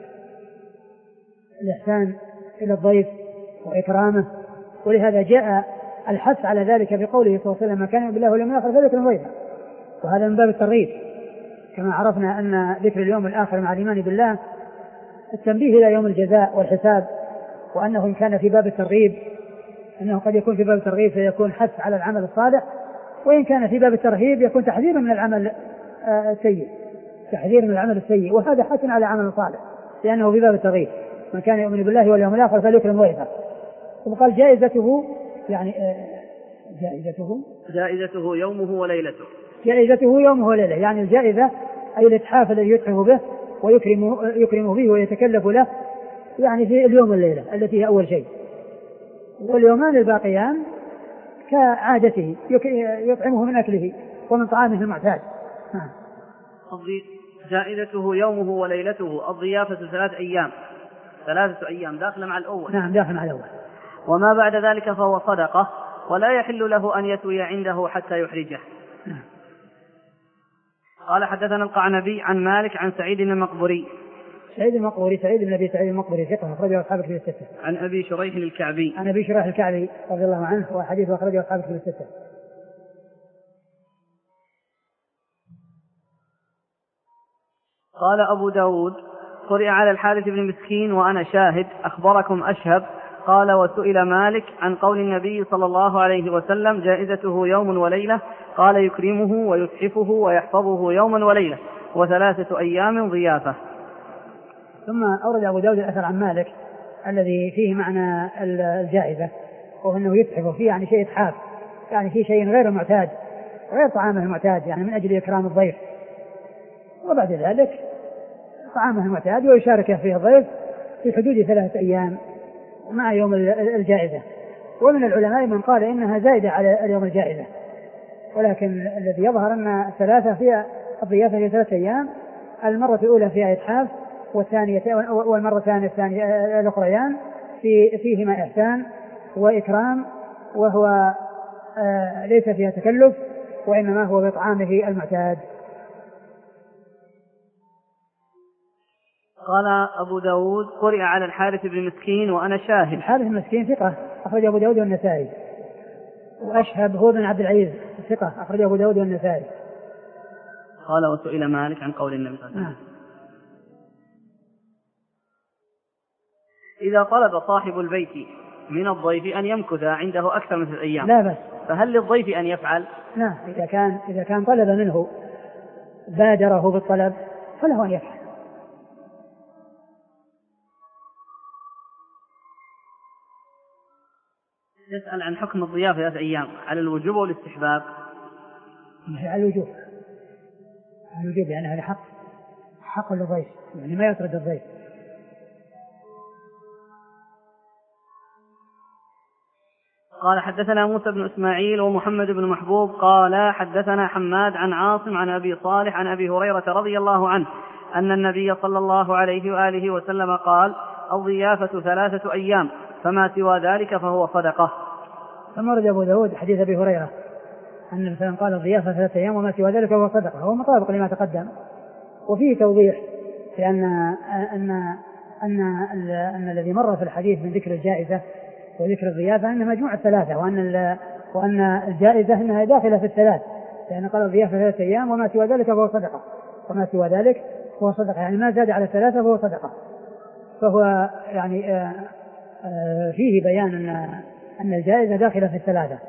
الإحسان إلى الضيف وإكرامه. ولهذا جاء الحث على ذلك بقوله صلى الله عليه وسلم: من كان يؤمن بالله واليوم الآخر فليكرم ضيفه. وهذا من باب الترغيب، كما عرفنا أن ذكر اليوم الآخر مع الإيمان بالله التنبيه إلى يوم الجزاء والحساب، وأنه إن كان في باب الترغيب أنه قد يكون في باب الترغيب فيكون حث على العمل الصالح، وإن كان في باب الترهيب يكون تحذير من العمل السيء، تحذير من العمل السيء، وهذا حث على عمل صالح لأنه في باب الترغيب. من كان يؤمن بالله واليوم الآخر فليكرم ضيفه. وقال جائزته يعني جائزته جائزته يومه وليلته. جائزته يومه وليلته يعني الجائزة أي الإتحاف الذي يتحف به ويكرمه يكرمه به ويتكلف له يعني في اليوم والليلة التي هي أول شيء، واليومان الباقيان كعادته يطعمه من أكله ومن طعامه المعتاد. جائزته يومه وليلته. الضيافة ثلاث أيام ثلاثة أيام داخل مع الأول. نعم داخل مع الأول. وما بعد ذلك فهو صدقة ولا يحل له أن يتوي عنده حتى يحرجه. نعم. قال حدثنا القعنبي عن مالك عن سعيد المقبري. سعيد المقبري سعيد بن أبي سعيد المقبري ثقة أخرجه أصحاب الكتب الستة. عن أبي شريح الكعبي. عن أبي شريح الكعبي رضي الله عنه وحديثه أخرجه أصحاب الكتب الستة. قال أبو داود: قرئ على الحارث بن مسكين وأنا شاهد أخبركم أشهب. قال: وسئل مالك عن قول النبي صلى الله عليه وسلم: جائزته يوم وليلة. قال: يكرمه ويتحفه ويحفظه يوما وليلة وثلاثة أيام ضيافة. ثم أورد أبو داود الأثر عن مالك الذي فيه معنى الجائزة، وهو أنه يتحفه فيه يعني شيء إتحاف، يعني فيه شيء غير معتاد غير طعامه المعتاد، يعني من أجل إكرام الضيف. وبعد ذلك طعامه المعتاد ويشارك فيه الضيف في حدود ثلاثة أيام مع يوم الجائزة. ومن العلماء من قال إنها زائدة على اليوم الجائزة، ولكن الذي يظهر أن ثلاثة فيها الضيافة في ثلاثة أيام، المرة الأولى فيها إتحاف والثانية والمرتان الثانية الأخريان في فيهما إحسان وإكرام، وهو آه ليس فيها تكلف وإنما هو بطعامه المعتاد. قال أبو داود: قرئ على الحارث بن مسكين وأنا شاهد. الحارث بن مسكين ثقة أخرج أبو داود والنسائي. وأشهب هو بن عبد العزيز ثقة أخرج أبو داود والنسائي. قال: وسئل مالك عن قول النبي صلى الله عليه وسلم: إذا طلب صاحب البيت من الضيف أن يمكث عنده أكثر من ثلاث أيام لا بس، فهل للضيف أن يفعل؟ لا، إذا كان إذا كان طلب منه بادره بالطلب فله أن يفعل. يسأل عن حكم الضيافة ثلاث أيام على الوجوب والاستحباب. على الوجوب، على الوجوب يعني هذا حق حق للضيف، يعني ما يطرد الضيف. قال: حدثنا موسى بن إسماعيل ومحمد بن محبوب قال: حدثنا حماد عن عاصم عن أبي صالح عن أبي هريرة رضي الله عنه أن النبي صلى الله عليه وآله وسلم قال: الضيافة ثلاثة أيام فما سوى ذلك فهو صدقة. ثم ورد أبو داود حديث أبي هريرة أن النبي قال: الضيافة ثلاثة أيام وما سوى ذلك فهو صدقة، هو مطابق لما تقدم، وفيه توضيح لأن أن أن أن, أن الذي مر في الحديث من ذكر الجائزة وذكر الضيافة أنها مجموعة ثلاثة، وأن وأن الجائزة أنها داخلة في الثلاث، لأن قال الضيافة ثلاثة أيام وما سوى ذلك فهو صدقة، وما سوى ذلك فهو صدقة، يعني ما زاد على الثلاثة فهو صدقة. فهو يعني آآ آآ فيه بيان أن أن الجائزة داخلة في الثلاثة.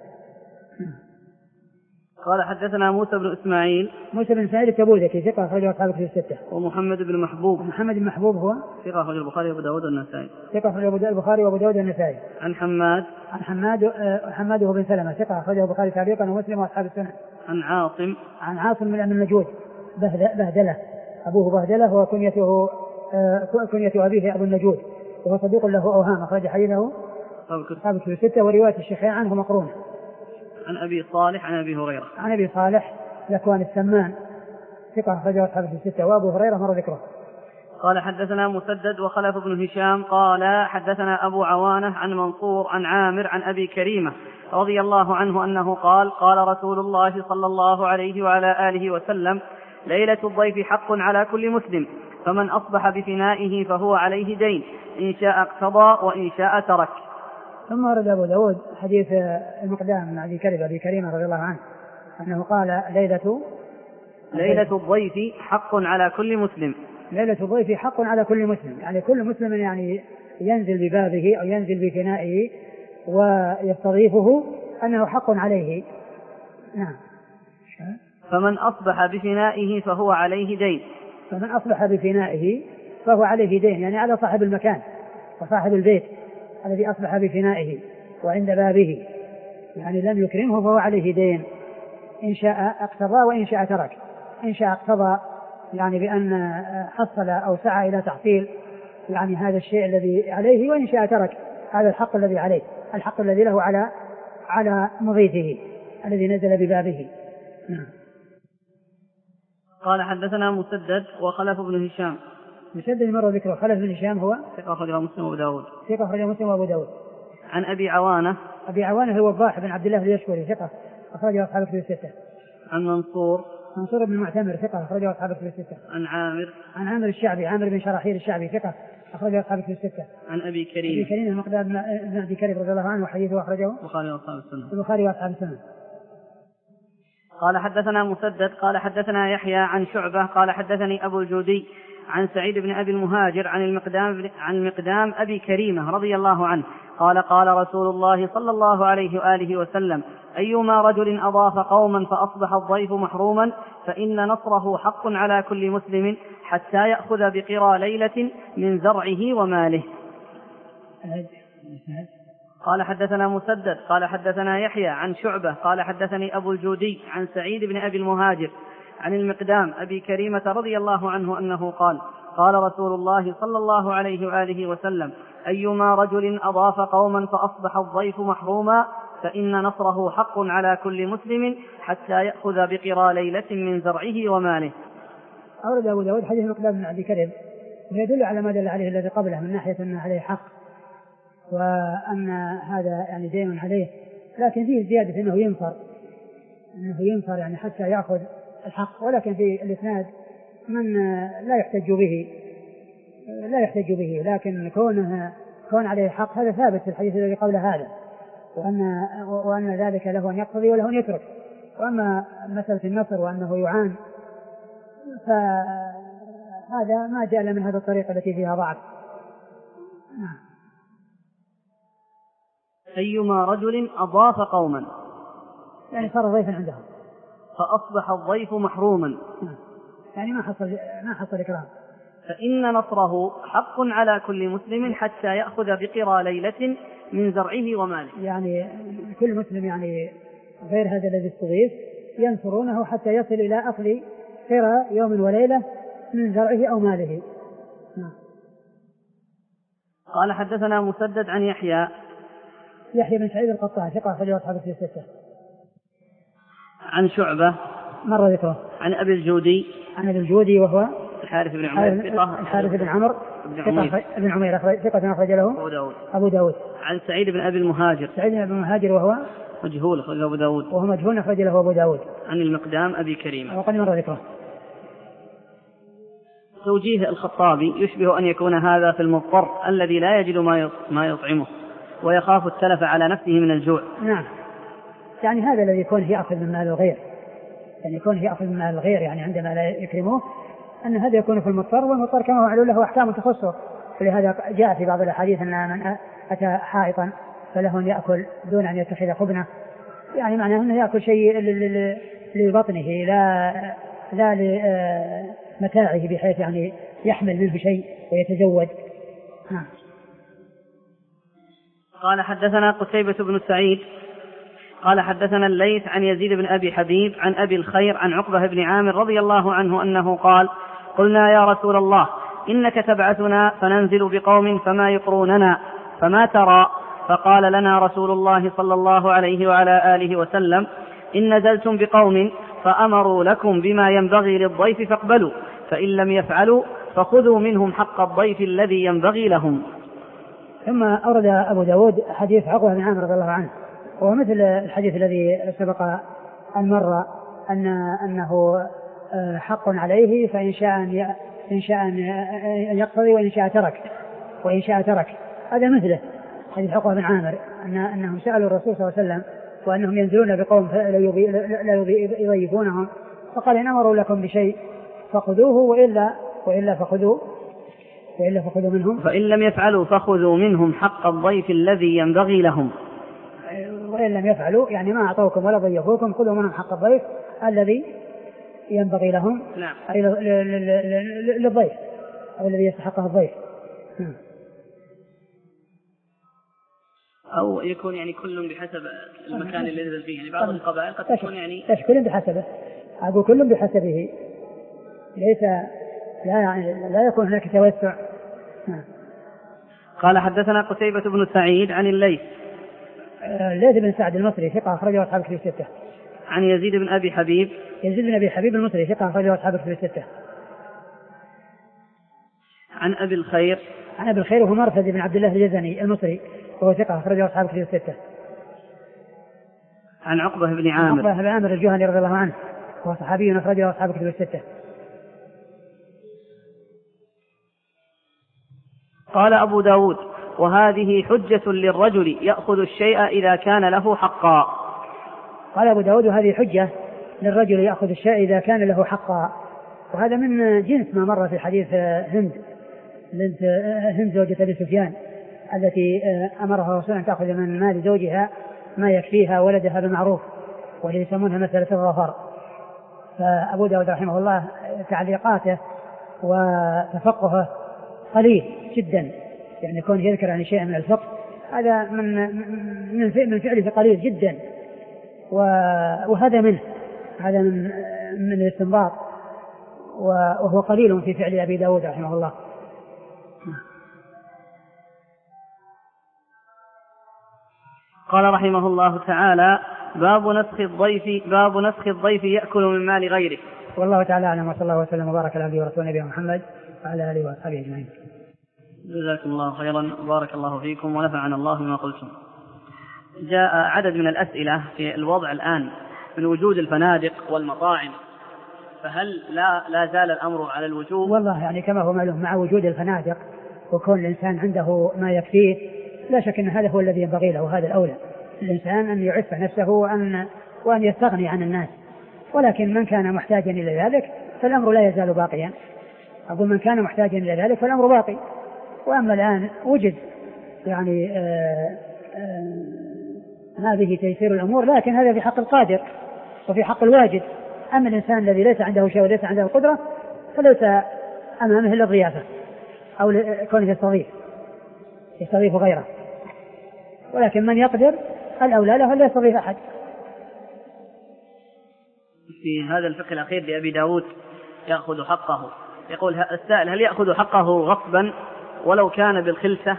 قال: حدثنا موسى بن إسماعيل. موسى بن إسماعيل التبوذكي ثقة أخرجه أصحاب الكتب الستة. ومحمد بن محبوب. محمد بن محبوب هو ثقة أخرجه البخاري وأبو داود والنسائي. ثقة أخرجه البخاري وأبو داود والنسائي. عن حماد. عن حماد حماد بن سلمة ثقة أخرجه البخاري تعليقا ومسلم وأصحاب السنة. عن عاصم. عن عاصم من أبي النجود بهدلة، أبوه بهدلة وكنيته كنية أبيه أبو النجود، وهو صديق له أوهام، أخرج حديثه أصحاب الكتب الستة ورواية الشيخين عنه مقرونة. عن أبي صالح عن أبي هريرة. عن أبي صالح ذكوان السمان ثقة أخرجه أصحاب الستة، وأبو هريرة مر ذكره. قال حدثنا مسدد وخلف بن هشام قال حدثنا أبو عوانة عن منصور عن عامر عن أبي كريمة رضي الله عنه أنه قال قال رسول الله صلى الله عليه وعلى آله وسلم ليلة الضيف حق على كل مسلم، فمن أصبح بفنائه فهو عليه دين، إن شاء اقتضى وإن شاء ترك. ثم ورد أبو داود حديث المقدام من أبي كريمة أبي كريمة رضي الله عنه أنه قال ليلة ليلة الضيف حق على كل مسلم. ليلة الضيف حق على كل مسلم، يعني كل مسلم يعني ينزل ببابه أو ينزل بفنائه ويستضيفه أنه حق عليه. نعم. فمن أصبح بفنائه فهو عليه دين. فمن أصبح بفنائه فهو عليه دين، يعني على صاحب المكان وصاحب البيت الذي أصبح بفنائه وعند بابه، يعني لم يكرمه فهو عليه دين، إن شاء اقتضى وإن شاء ترك. إن شاء اقتضى يعني بأن حصل أو سعى إلى تحصيل يعني هذا الشيء الذي عليه، وإن شاء ترك هذا الحق الذي عليه، الحق الذي له على على مضيفه الذي نزل ببابه. نعم. قال حدثنا مسدد وخلف بن هشام. مسدد مر ذكره. خلف بن هشام هو ثقة أخرجه مسلم وأبو داود. ثقة أخرجه مسلم وأبو داود. عن أبي عوانة. أبي عوانة هو الضاحي بن عبد الله اليشكري ثقة أخرجه أصحاب الكتب الستة. عن منصور. منصور بن معتمر ثقة أخرجه أصحاب الكتب الستة. عن عامر. عن عامر الشعبي عامر بن شراحيل الشعبي ثقة أخرجه أصحاب الكتب الستة. عن أبي كريم. أبي كريم المقداد بن أبي كريم رضي الله عنه وحديثه أخرجه البخاري وأصحاب السنة. البخاري وأصحاب السنة. قال حدثنا مسدد قال حدثنا يحيى عن شعبة قال حدثني أبو الجودي عن سعيد بن أبي المهاجر عن المقدام عن المقدام أبي كريمة رضي الله عنه قال قال رسول الله صلى الله عليه وآله وسلم أيما رجل أضاف قوما فأصبح الضيف محروما فإن نصره حق على كل مسلم حتى يأخذ بقرى ليلة من زرعه وماله. قال حدثنا مسدد قال حدثنا يحيى عن شعبة قال حدثني أبو الجودي عن سعيد بن أبي المهاجر عن المقدام أبي كريمة رضي الله عنه أنه قال قال رسول الله صلى الله عليه وآله وسلم أيما رجل أضاف قوما فأصبح الضيف محروما فإن نصره حق على كل مسلم حتى يأخذ بقرى ليلة من زرعه وماله. أورد أبو داود حديث المقدام بن أبي كريم ويدل على ما دل عليه الذي قبله من ناحية أن عليه حق وأن هذا يعني دين عليه، لكن فيه زيادة أنه ينصر أنه ينصر يعني حتى يأخذ الحق، ولكن في الإسناد من لا يحتج به لا يحتج به لكن كونه كون عليه حق هذا ثابت في الحديث الذي قبل هذا، وأن وأن ذلك له أن يقتضي وله أن يترك. وأما مسألة النصر وأنه يعان فهذا ما جاء من هذا الطريق التي فيها ضعف. أيما رجل أضاف قوما يعني صار ضيفا عندهم فأصبح الضيف محروما يعني ما حصل ما حصل إكرام فإن نصره حق على كل مسلم حتى يأخذ بقرى ليلة من زرعه وماله. يعني كل مسلم يعني غير هذا الذي استضيف ينصرونه حتى يصل إلى أخذ قرى يوم وليلة من زرعه أو ماله. قال حدثنا مسدد عن يحيى يحيى بن سعيد القطان ثقة أخرجه أصحاب الكتب الستة. عن شعبة مر ذكره. عن أبي الجودي عن أبي الجودي وهو الحارث بن عمير ثقة الحارث بن عمر بن عمير ثقة أخرج له أبو داود. أبو داود. عن سعيد بن أبي المهاجر سعيد بن أبي المهاجر وهو مجهول أخرج له أبو داود وهو مجهول أخرج له أبو داود. عن المقدام أبي كريمة وقد مر ذكره. توجيه الخطابي يشبه أن يكون هذا في المضطر الذي لا يجد ما يطعمه ويخاف التلف على نفسه من الجوع. نعم يعني هذا الذي يكون يأخذ من مال الغير يعني يكون يأخذ من مال الغير يعني عندما لا يكرموه أن هذا يكون في المضطر، والمضطر كما هو معلوم له أحكام تخصه، ولهذا جاء في بعض الأحاديث أن من أتى حائطا فله أن يأكل دون أن يتخذ خبنة، يعني معناه أنه يأكل شيء لبطنه لا لا لمتاعه بحيث يعني يحمل منه شيء ويتزود. نعم. قال حدثنا قتيبة بن سعيد قال حدثنا الليث عن يزيد بن أبي حبيب عن أبي الخير عن عقبة بن عامر رضي الله عنه أنه قال قلنا يا رسول الله إنك تبعثنا فننزل بقوم فما يقروننا فما ترى؟ فقال لنا رسول الله صلى الله عليه وعلى آله وسلم: إن نزلتم بقوم فأمروا لكم بما ينبغي للضيف فاقبلوا، فإن لم يفعلوا فخذوا منهم حق الضيف الذي ينبغي لهم. ثم أورد أبو داود حديث عقبة بن عامر رضي الله عنه، وهو مثل الحديث الذي سبق أن مر، أن أنه حق عليه، فإن شاء إن شاء أن يقتضي وإن شاء ترك وإن شاء ترك هذا مثله حديث عقبة بن عامر أن أنهم سألوا الرسول صلى الله عليه وسلم وأنهم ينزلون بقوم لا يضيفونهم، فقال: إن أمروا لكم بشيء فخذوه وإلا وإلا فخذوا وإلا فخذوا منهم فإن لم يفعلوا فخذوا منهم حق الضيف الذي ينبغي لهم. وإن لم يفعلوا يعني ما أعطوكم ولا ضيفوكم خذوا منهم حق الضيف الذي ينبغي لهم. نعم. أي للضيف أو الذي يستحقه الضيف. أو يكون يعني كل بحسب المكان اللي نزل فيه، يعني بعض القبائل قد تكون يعني كل بحسبه، أقول كل بحسبه، ليس لا يعني لا يكون هناك توسع. قال: حدثنا قتيبة بن سعيد عن الليث الليث بن سعد المصري ثقة أخرجه أصحاب الكتب الستة. عن يزيد بن أبي حبيب يزيد بن أبي حبيب المصري ثقة أخرجه أصحاب الكتب الستة. عن أبي الخير عن أبي الخير وهو مرثد بن عبد الله الجزني المصري وهو ثقة أخرجه أصحاب الكتب الستة. عن عقبة بن عامر عقبة بن عامر الجهني رضي الله عنه وهو صحابي أخرجه أصحاب الكتب الستة. قال أبو داود: وهذه حجة للرجل يأخذ الشيء إذا كان له حقا. قال أبو داود: وهذه حجة للرجل يأخذ الشيء إذا كان له حقا، وهذا من جنس ما مر في حديث هند هند زوجة أبي سفيان التي أمرها رسول أن تأخذ من مال زوجها ما يكفيها ولدها بالمعروف، والذي يسمونها مسألة الظفر. فأبو داود رحمه الله تعليقاته وتفقهه قليل جدا، يعني يكون يذكر عن شيء من الفقه هذا من من فعله قليل جدا، وهذا منه هذا من من الاستنباط، وهو قليل في فعل أبي داود رحمه الله. قال رحمه الله تعالى: باب نسخ الضيف باب نسخ الضيف يأكل من مال غيره. والله تعالى أعلم، وصلى الله وسلم وبارك على عبده ورسوله نبينا محمد وعلى آله وأصحابه أجمعين. جزاكم الله خيرا وبارك الله فيكم ونفعنا الله بما قلتم. جاء عدد من الأسئلة في الوضع الآن من وجود الفنادق والمطاعم، فهل لا لا زال الأمر على الوجوب؟ والله يعني كما هو معلوم مع وجود الفنادق وكون الإنسان عنده ما يكفيه لا شك أن هذا هو الذي ينبغي له، وهذا الأولى الإنسان أن يعف نفسه وأن, وأن يستغني عن الناس. ولكن من كان محتاجا إلى ذلك فالأمر لا يزال باقيا. أقول من كان محتاجا إلى ذلك فالأمر باقي. وأما الآن وجد يعني آآ آآ ما به تيسير الأمور، لكن هذا في حق القادر وفي حق الواجد. أما الإنسان الذي ليس عنده شيء وليس عنده القدرة فليس أمامه إلا الضيافة أو كونه يستضيف يستضيف غيره. ولكن من يقدر الأولى له لا يستضيف أحد. في هذا الفقه الأخير لأبي داود يأخذ حقه، يقول السائل: هل يأخذ حقه غصبا ولو كان بالخلسة؟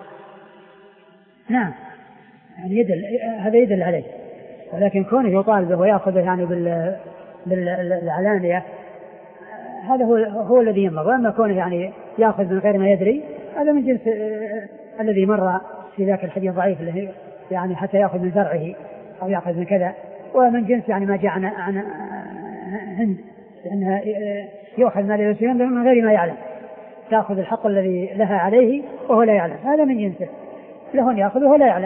نعم، يعني يدل هذا يدل عليه، ولكن كونه يطالبه ويأخذه يعني بال بالعلانية هذا هو هو الذي ينبغي. وأما كونه يعني يأخذ من غير ما يدري هذا من جنس الذي مر في ذاك الحديث الضعيف اللي يعني حتى يأخذ من زرعه أو يأخذ من كذا، ومن جنس يعني ما جاء عن, عن هند لأنها يأخذ مال الإنسان من غير ما يعلم، تأخذ الحق الذي لها عليه وهو لا يعلم، هذا من جنسه، له أن يأخذه وهو لا يعلم.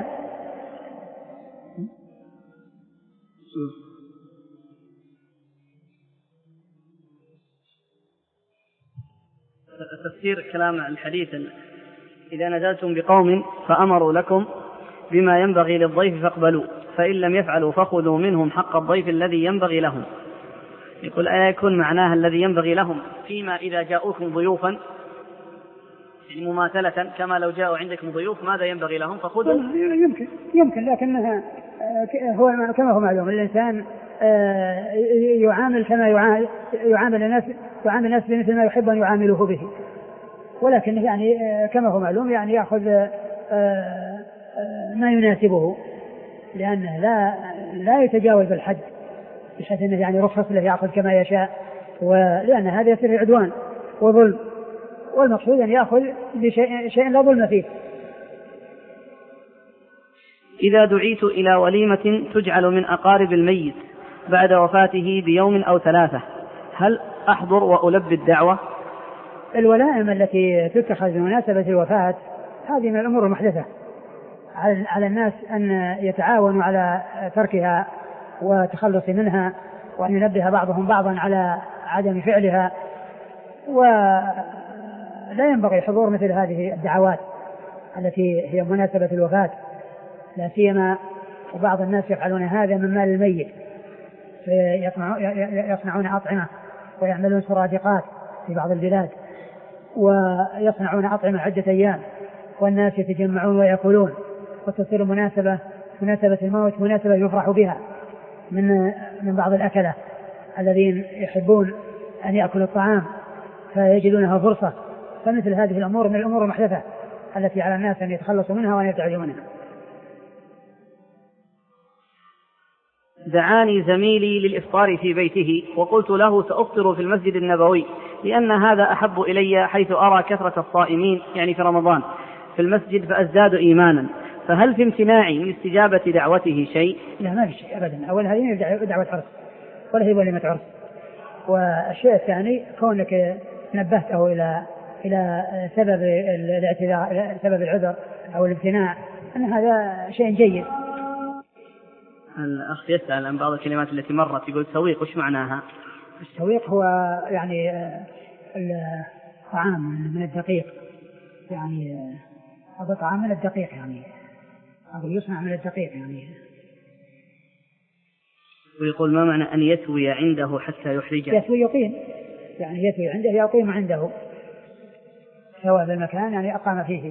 تفسير كلام الحديث: إذا نزلتم بقوم فأمروا لكم بما ينبغي للضيف فاقبلوا، فإن لم يفعلوا فخذوا منهم حق الضيف الذي ينبغي لهم. يقول: ألا يكون معناها الذي ينبغي لهم فيما إذا جاءوكم ضيوفا، يعني مماثلة كما لو جاءوا عندكم ضيوف ماذا ينبغي لهم فخذوا؟ يمكن يمكن لكنها هو كما هو معلوم الإنسان يعامل كما يعامل الناس يعامل الناس بمثل ما يحب أن يعامله به، ولكن يعني كما هو معلوم يعني يأخذ ما يناسبه، لأنه لا لا يتجاوز الحد بحيث أنه يعني رخص له يأخذ كما يشاء، ولأن هذا يصير عدوان وظلم، والمقصود أن يأخذ بشيء شيء لا ظلم فيه. إذا دعيت إلى وليمة تجعل من أقارب الميت بعد وفاته بيوم أو ثلاثة، هل أحضر وألبي الدعوة؟ الولائم التي تتخذ بمناسبة الوفاة هذه من الأمور المحدثة، على الناس أن يتعاونوا على تركها وتخلص منها، وأن ينبه بعضهم بعضا على عدم فعلها، ولا ينبغي حضور مثل هذه الدعوات التي هي مناسبة الوفاة، لا سيما وبعض الناس يفعلون هذا من مال الميت، يصنعون أطعمة ويعملون سرادقات في بعض البلاد ويصنعون أطعمة عدة أيام والناس يتجمعون ويأكلون، وتصير مناسبة مناسبة الموت مناسبة يفرح بها من من بعض الأكلة الذين يحبون أن يأكلوا الطعام فيجدونها فرصة. فمثل هذه الأمور من الأمور المحدثة التي على الناس أن يتخلصوا منها وأن يبتعدوا منها. دعاني زميلي للإفطار في بيته وقلت له سأفطر في المسجد النبوي لأن هذا أحب إلي، حيث أرى كثرة الصائمين يعني في رمضان في المسجد فأزداد إيمانا، فهل في امتناعي من استجابة دعوته شيء؟ لا، ما في شيء أبدا. أول هذه دعوة عرس ولا هي وليمة عرس. والشيء الثاني كونك نبهته إلى إلى سبب الاعتذار، سبب العذر أو الامتناع، أن هذا شيء جيد. الأخ يسأل عن بعض الكلمات التي مرت، يقول سويق، وش معناها؟ السويق هو يعني طعام من الدقيق، يعني هذا طعام من الدقيق، يعني هذا يصنع من الدقيق يعني. ويقول ما معنى أن يتوي عنده حتى يحرجه؟ يتوي يقيم، يعني يتوي عنده يقيم عنده، سواء المكان يعني أقام فيه.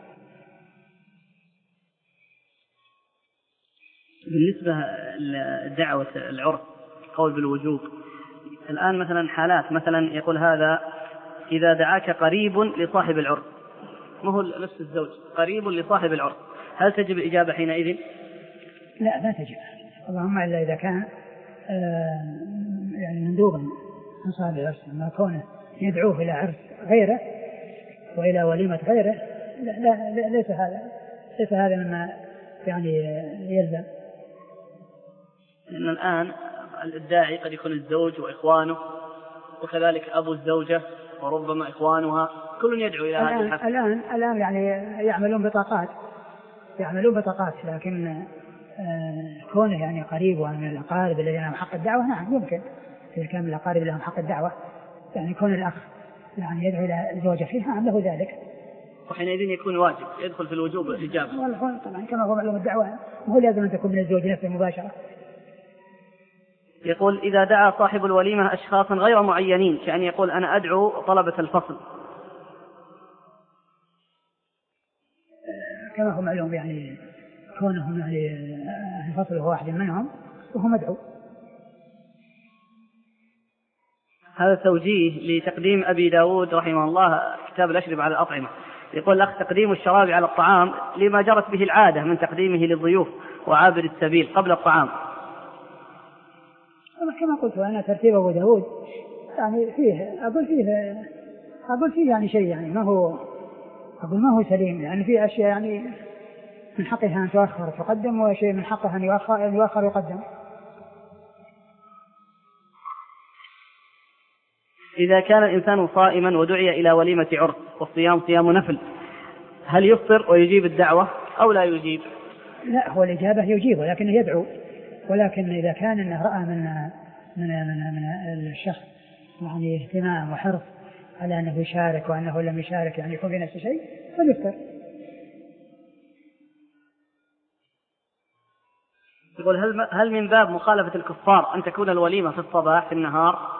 بالنسبة لدعوة العرس قول بالوجوب، الآن مثلا حالات مثلا يقول هذا إذا دعاك قريب لصاحب العرس، ما هو نفس الزوج قريب لصاحب العرس، هل تجب الإجابة حينئذ؟ لا، ما تجب، اللهم إلا إذا كان آه يعني مندوبا من صاحب العرس، ما كونه يدعوه إلى عرس غيره وإلى وليمة غيره، لا, لا, لا ليس هذا ليس هذا مما يعني يلزم. لأن الآن الداعي قد يكون الزوج وإخوانه وكذلك أبو الزوجة وربما إخوانها، كل يدعو إلى هذا الحق. الآن الآن يعني يعملون بطاقات يعملون بطاقات لكن آه كونه يعني قريب ومن الأقارب الذين لهم حق الدعوة، نعم يمكن إذا كان من الأقارب لهم حق الدعوة، يعني كون الأخ يعني يدعو إلى الزوجة فيها نعم له ذلك، وحينئذ يكون واجب يدخل في الوجوب الإجابة. والله طبعا كما هو معلوم الدعوة وهو لازم أن تكون من الزوج نفسه مباشرة. يقول إذا دعا صاحب الوليمة أشخاصا غير معينين، كأن يقول أنا أدعو طلبة الفصل، كما هو معلوم يعني كونهم يعني الفصل هو واحد منهم وهو مدعو. هذا توجيه لتقديم أبي داود رحمه الله كتاب الأشرب على الأطعمة. يقول الأخ تقديم الشراب على الطعام لما جرت به العادة من تقديمه للضيوف وعابر السبيل قبل الطعام. كما قلت أنا ترتيب أبو داود يعني فيه أقول فيه أقول فيه يعني شيء يعني ما هو أقول ما هو سليم، يعني فيه أشياء يعني من حقها أن تؤخر تقدم وشيء من حقها أن يؤخر, أن يؤخر يقدم. إذا كان الإنسان صائما ودعي إلى وليمة عرس والصيام صيام نفل، هل يفطر ويجيب الدعوة أو لا يجيب؟ لا، هو الإجابة يجيب ولكن يدعو، ولكن إذا كان إنه رأى من من من, من الشخص يعني اهتمام وحرص على أنه يشارك وأنه لم يشارك يعني يكون في نفس الشيء فليفطر. يقول هل هل من باب مخالفة الكفار أن تكون الوليمة في الصباح في النهار؟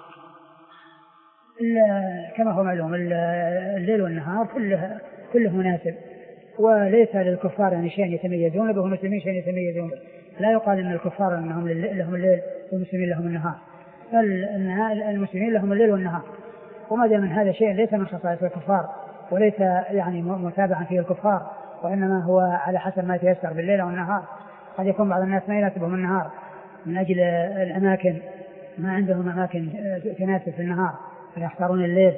كما هو معلوم الليل والنهار كله كله مناسب، وليس للكفار يعني شيء يتميزون به والمسلمين شيء يتميزون به. لا يقال ان الكفار انهم لهم الليل والمسلمين لهم النهار، بل المسلمين لهم الليل والنهار، وما دام من هذا شيء ليس من خصائص الكفار وليس يعني متابعا فيه الكفار وإنما هو على حسب ما يتيسر بالليل أو النهار. قد يكون بعض الناس ما يناسبهم النهار من أجل الأماكن، ما عندهم أماكن تناسب في النهار فيختارون الليل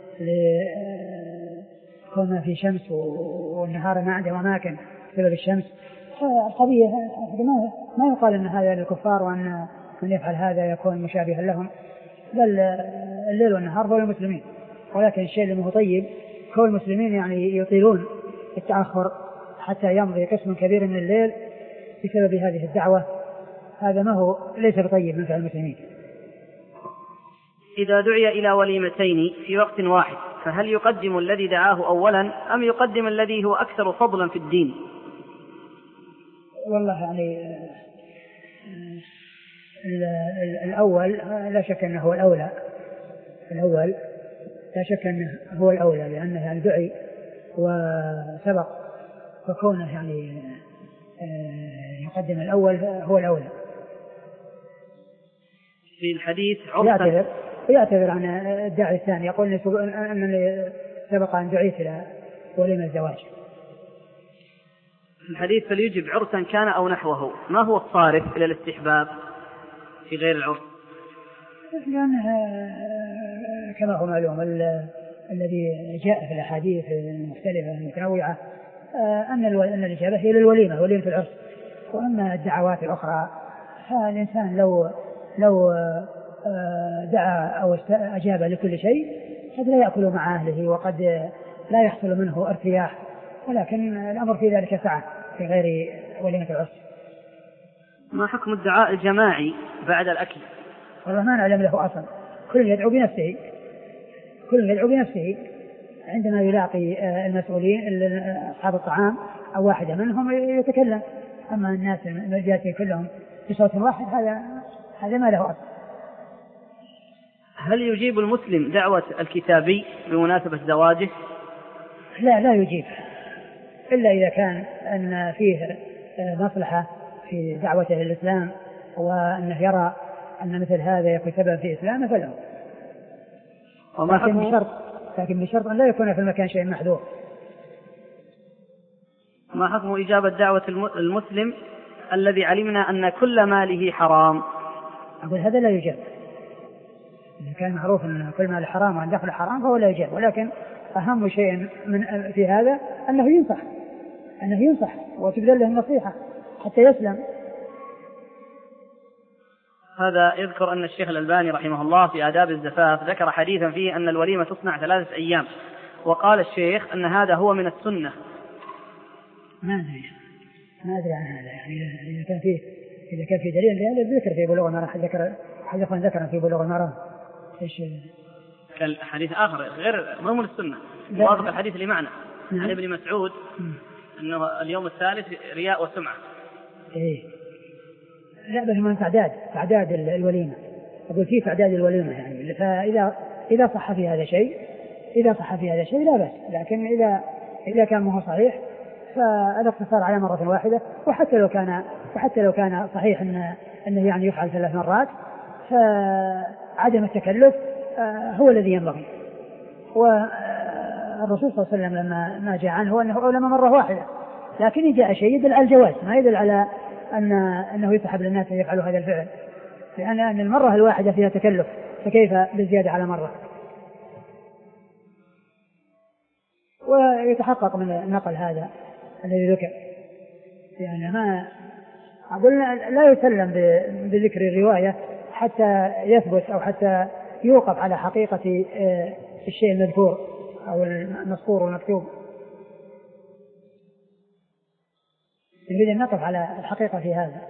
لكون في شمس والنهار ما عندهم أماكن بسبب الشمس. قضية ما يقال أن هذا للكفار وأن من يفعل هذا يكون مشابها لهم، بل الليل والنهار هو المسلمين. ولكن الشيء اللي هو طيب كون المسلمين يعني يطيلون التأخر حتى يمضي قسم كبير من الليل بسبب هذه الدعوة، هذا ما هو ليس بطيب من فعل المسلمين. إذا دعي إلى وليمتين في وقت واحد فهل يقدم الذي دعاه أولا أم يقدم الذي هو أكثر فضلا في الدين؟ والله يعني الأول لا شك أنه هو الأولى، الأول لا شك أنه هو الأولى لأنه يعني دعي وسبق، فكونه يعني يقدم الأول هو الأولى. في الحديث يعتذر يعتذر عن الداعي الثاني، يقول أنني سبق أن دعيت إلى وليمة الزواج. في الحديث فليجب عرسا كان أو نحوه، ما هو الصارف إلى الاستحباب في غير العرس؟ لأنه كما هو معلوم الذي جاء في الأحاديث المختلفة المتنوعة أن أن الإجابة هي للوليمة، وليمة العرس. وأما الدعوات الأخرى فالإنسان لو لو دعا أو أجاب لكل شيء قد لا يأكل مع أهله وقد لا يحصل منه ارتياح، ولكن الأمر في ذلك سعة في غير وليمة العرس. ما حكم الدعاء الجماعي بعد الأكل؟ والله ما نعلم له أصلا، كل يدعو بنفسه كل يدعو بنفسه عندما يلاقي المسؤولين أصحاب الطعام أو واحدة منهم يتكلم، أما الناس الجالسين كلهم بصوت واحد هذا هذا ما له أصل. هل يجيب المسلم دعوة الكتابي بمناسبة زواجه؟ لا لا يجيب، إلا إذا كان أن فيه مصلحة في دعوته للإسلام وأنه يرى أن مثل هذا يكون سبب في إسلامه فله، لكن بشرط لكن بشرط أن لا يكون في المكان شيء محذور. ما حكم إجابة دعوة المسلم الذي علمنا أن كل ماله حرام؟ أقول هذا لا يجاب، إذا كان معروف أن كل مال حرام وأن دخل حرام فهو لا يجاب، ولكن أهم شيء من في هذا أنه ينصح أنه ينصح وتبذل له النصيحة حتى يسلم. هذا يذكر أن الشيخ الألباني رحمه الله في آداب الزفاف ذكر حديثا فيه أن الوليمة تصنع ثلاثة أيام، وقال الشيخ أن هذا هو من السنة. ما أدري ما أدري عن هذا، يعني إذا كان فيه إذا كان في دليل لهذا الذكر في بلوغ المرام، ذكر حديث ذكر في بلوغ المرام إيش كان حديث آخر غير مو من السنة موافق الحديث اللي معنا عن ابن مسعود أنه اليوم الثالث رياء وسمعة. إيه لا بس من تعداد تعداد الوليمة، أقول فيه تعداد الوليمة يعني، فإذا إذا صح في هذا شيء إذا صح في هذا شيء لا بس، لكن إذا إذا كان ما هو صحيح فالاقتصار على مرة واحدة، وحتى لو كان وحتى لو كان صحيح أن أنه يعني يفعل ثلاث مرات فعدم التكلف هو الذي ينبغي. والرسول صلى الله عليه وسلم لما ما جاء عنه أنه أولم مرة واحدة، لكن إن جاء شيء يدل على الجواز ما يدل على أن أنه يسحب للناس أن يفعلوا هذا الفعل، لأن المرة الواحدة فيها تكلف فكيف بالزيادة على مرة. ويتحقق من النقل هذا الذي ذكر، يعني ما أقول لا يسلم بذكر الرواية حتى يثبت أو حتى يوقف على حقيقة الشيء المذكور أو المذكور والمكتوب، نريد أن نقف على الحقيقة في هذا.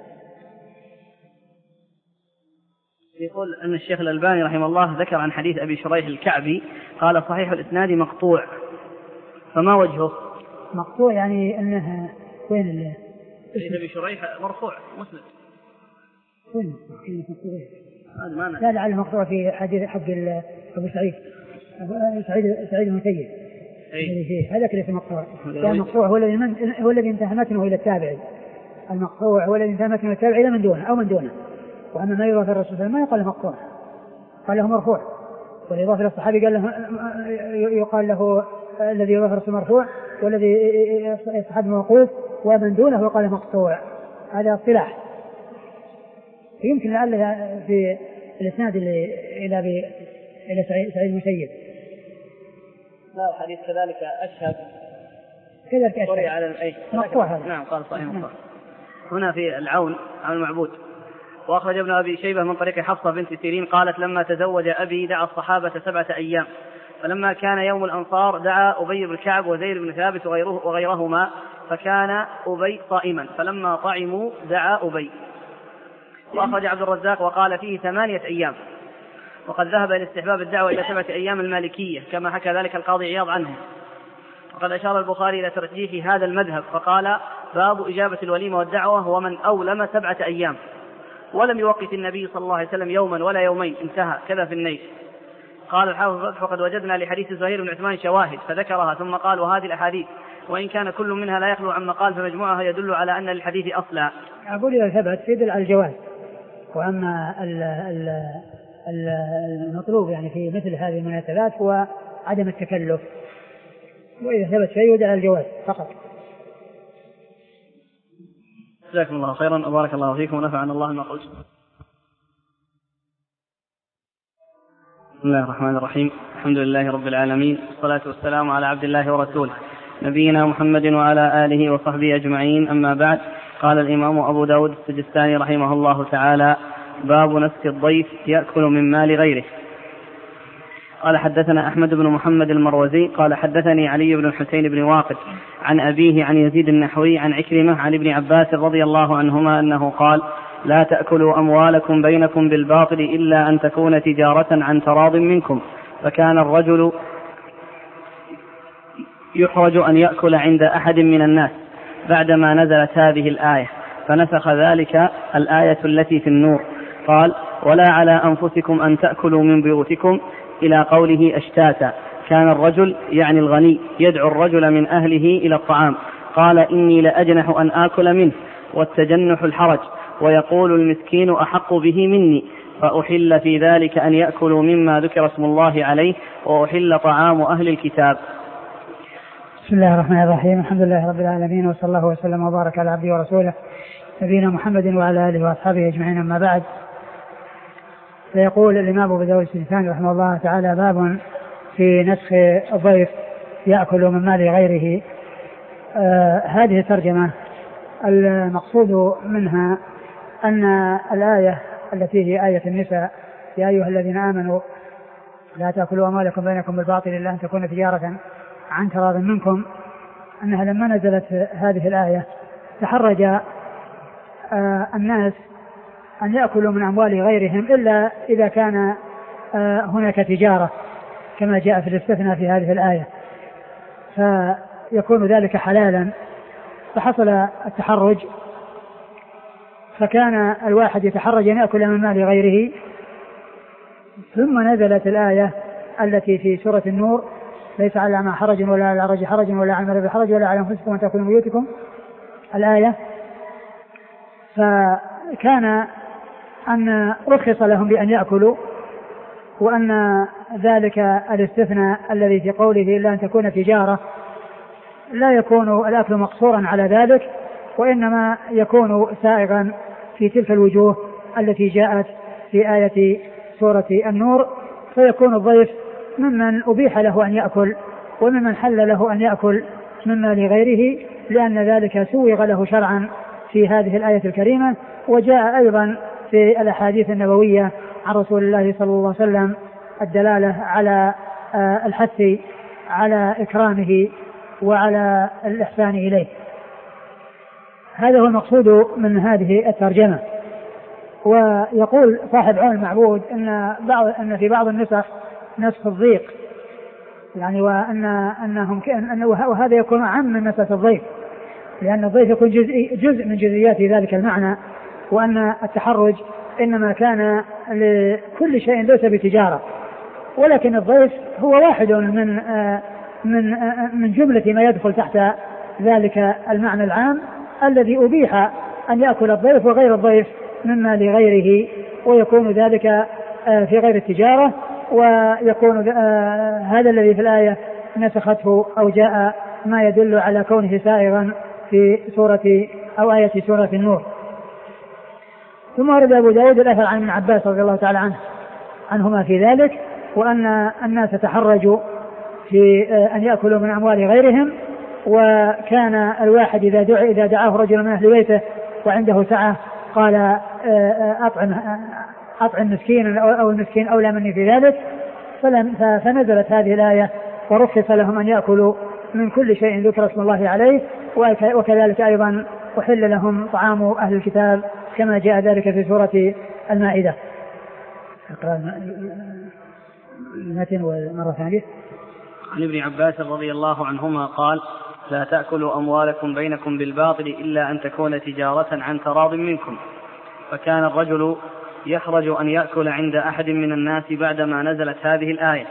يقول أن الشيخ الألباني رحمه الله ذكر عن حديث أبي شريح الكعبي قال صحيح الإسناد مقطوع، فما وجهه؟ مقطوع يعني أنه وين اللي حديث أبي شريح مرفوع مسند وين مقطوع؟ لا لعله مقطوع في حديث حق أبو سعيد سعيد سعيد المسيب هذا كله مقطوع. كان مقطوع هو الذي من هو الذي انتهى متنه إلى التابعي، المقطوع هو الذي انتهى متنه إلى التابعي إلى من دونه أو من دونه. وأما ما يضاف الرسول صلى الله عليه وسلم ما يقال مقطوع، قال له مرفوع، والإضافة إلى الصحابي قال له يقال له الذي يضاف الرسول مرفوع والذي يصحب موقوف، ومن دونه قال مقطوع. هذا اصطلاح. يمكن لعل في الاسناد اللي الى الى سعيد المسيب. لا الحديث كذلك اشهد كذلك اشهد على اي مقطوع هذا. نعم قال صحيح مقطوع. هنا في العون عن المعبود. واخرج ابن ابي شيبه من طريق حفصه بنت سيرين قالت لما تزوج ابي دعا الصحابه سبعه ايام، فلما كان يوم الانصار دعا ابي بن كعب وزيد بن ثابت وغيره وغيرهما، فكان ابي صائما، فلما طعموا دعا ابي. واخرج عبد الرزاق وقال فيه ثمانيه ايام، وقد ذهب الى استحباب الدعوه الى سبعه ايام المالكيه كما حكى ذلك القاضي عياض عنهم. وقد اشار البخاري الى ترجيح هذا المذهب فقال باب اجابه الوليمه والدعوه ومن اولم سبعه ايام، ولم يوقت النبي صلى الله عليه وسلم يوما ولا يومين، انتهى. كذا في النيل. قال الحافظ فقد وجدنا لحديث زهير بن عثمان شواهد فذكرها، ثم قال وهذه الاحاديث وان كان كل منها لا يخلو عما قال فمجموعها يدل على ان للحديث اصلا. اقول اذا ثبت يدل على الجواز، واما ال ال ال المطلوب يعني في مثل هذه المناسبات هو عدم التكلف، واذا ثبت شيء يدل على الجواز فقط. جزاكم الله خيرا وبارك الله فيكم ونفعنا الله ما قلت. بسم الله الرحمن الرحيم. الحمد لله رب العالمين، والصلاة والسلام على عبد الله ورسوله نبينا محمد وعلى آله وصحبه أجمعين، أما بعد. قال الإمام أبو داود السجستاني رحمه الله تعالى: باب نسك الضيف يأكل من مال غيره. قال حدثنا أحمد بن محمد المروزي قال حدثني علي بن الحسين بن واقد عن أبيه عن يزيد النحوي عن عكرمة عن ابن عباس رضي الله عنهما أنه قال: لا تأكلوا أموالكم بينكم بالباطل إلا أن تكون تجارة عن تراض منكم. فكان الرجل يحرج أن يأكل عند أحد من الناس بعدما نزلت هذه الآية، فنسخ ذلك الآية التي في النور، قال: ولا على أنفسكم أن تأكلوا من بيوتكم، إلى قوله أشتاتا. كان الرجل يعني الغني يدعو الرجل من أهله إلى الطعام، قال: إني لأجنح أن آكل منه، والتجنح الحرج، ويقول المسكين أحق به مني، فأحل في ذلك أن يأكلوا مما ذكر اسم الله عليه، وأحل طعام أهل الكتاب. بسم الله الرحمن الرحيم. الحمد لله رب العالمين، وصلى الله وسلم وبارك على عبده ورسوله نبينا محمد وعلى آله وأصحابه أجمعين، أما بعد. فيقول الإمام أبو داود السجستاني رحمه الله تعالى: باب في نسخ الضيف يأكل من مال غيره. آه هذه الترجمة المقصود منها أن الآية التي هي آية النساء: يا أيها الذين آمنوا لا تأكلوا أموالكم بينكم بالباطل إلا أن تكون تجارة عن تراض منكم، أنها لما نزلت هذه الآية تحرج آه الناس أن يأكلوا من أموال غيرهم إلا إذا كان آه هناك تجارة، كما جاء في الاستثناء في هذه الآية، فيكون ذلك حلالا. فحصل التحرج، فكان الواحد يتحرج أن يأكل من مال غيره. ثم نزلت الآية التي في سورة النور: ليس على ما حرج ولا على العرج حرج ولا على المريض حرج ولا على أنفسكم أن تأكلوا من بيوتكم، الآية. فكان أن رخص لهم بأن يأكلوا، وأن ذلك الاستثناء الذي في قوله إلا أن تكون تجارة لا يكون الأكل مقصورا على ذلك، وإنما يكون سائغا في تلك الوجوه التي جاءت في آية سورة النور، فيكون الضيف ممن أبيح له أن يأكل وممن حل له أن يأكل مما لغيره، لأن ذلك سوغ له شرعا في هذه الآية الكريمة. وجاء أيضا في الأحاديث النبوية عن رسول الله صلى الله عليه وسلم الدلالة على الحث على إكرامه وعلى الإحسان إليه. هذا هو المقصود من هذه الترجمة. ويقول صاحب عون المعبود إن, بعض أن في بعض النسخ نسخ الضيق، يعني وأن أنهم كأن وهذا يكون عام من مسألة الضيف، لأن الضيف يكون جزء, جزء من جزئيات ذلك المعنى، وأن التحرج إنما كان لكل شيء ليس بتجارة، ولكن الضيف هو واحد من من من جملة ما يدخل تحت ذلك المعنى العام الذي أبيح أن يأكل الضيف وغير الضيف مما لغيره، ويكون ذلك في غير التجارة. ويكون هذا الذي في الآية نسخته أو جاء ما يدل على كونه سائغا في سورة أو آية سورة النور. ثم ورد أبو داود الأثر عن ابن عباس رضي الله تعالى عنه عنهما في ذلك، وأن الناس تحرجوا في أن يأكلوا من أموال غيرهم، وكان الواحد إذا دعا إذا دعاه رجل من أهل بيته وعنده سعة قال أطعم أطعم مسكين أو المسكين أولى مني في ذلك، فنزلت هذه الآية ورخص لهم أن يأكلوا من كل شيء ذكر اسم الله عليه، وكذلك أيضا أحل لهم طعام أهل الكتاب كما جاء ذلك في سورة المائدة. المتن والمرة ثانية. عن ابن عباس رضي الله عنهما قال: لا تأكلوا أموالكم بينكم بالباطل إلا أن تكون تجارة عن تراض منكم. فكان الرجل يخرج أن يأكل عند أحد من الناس بعدما نزلت هذه الآية،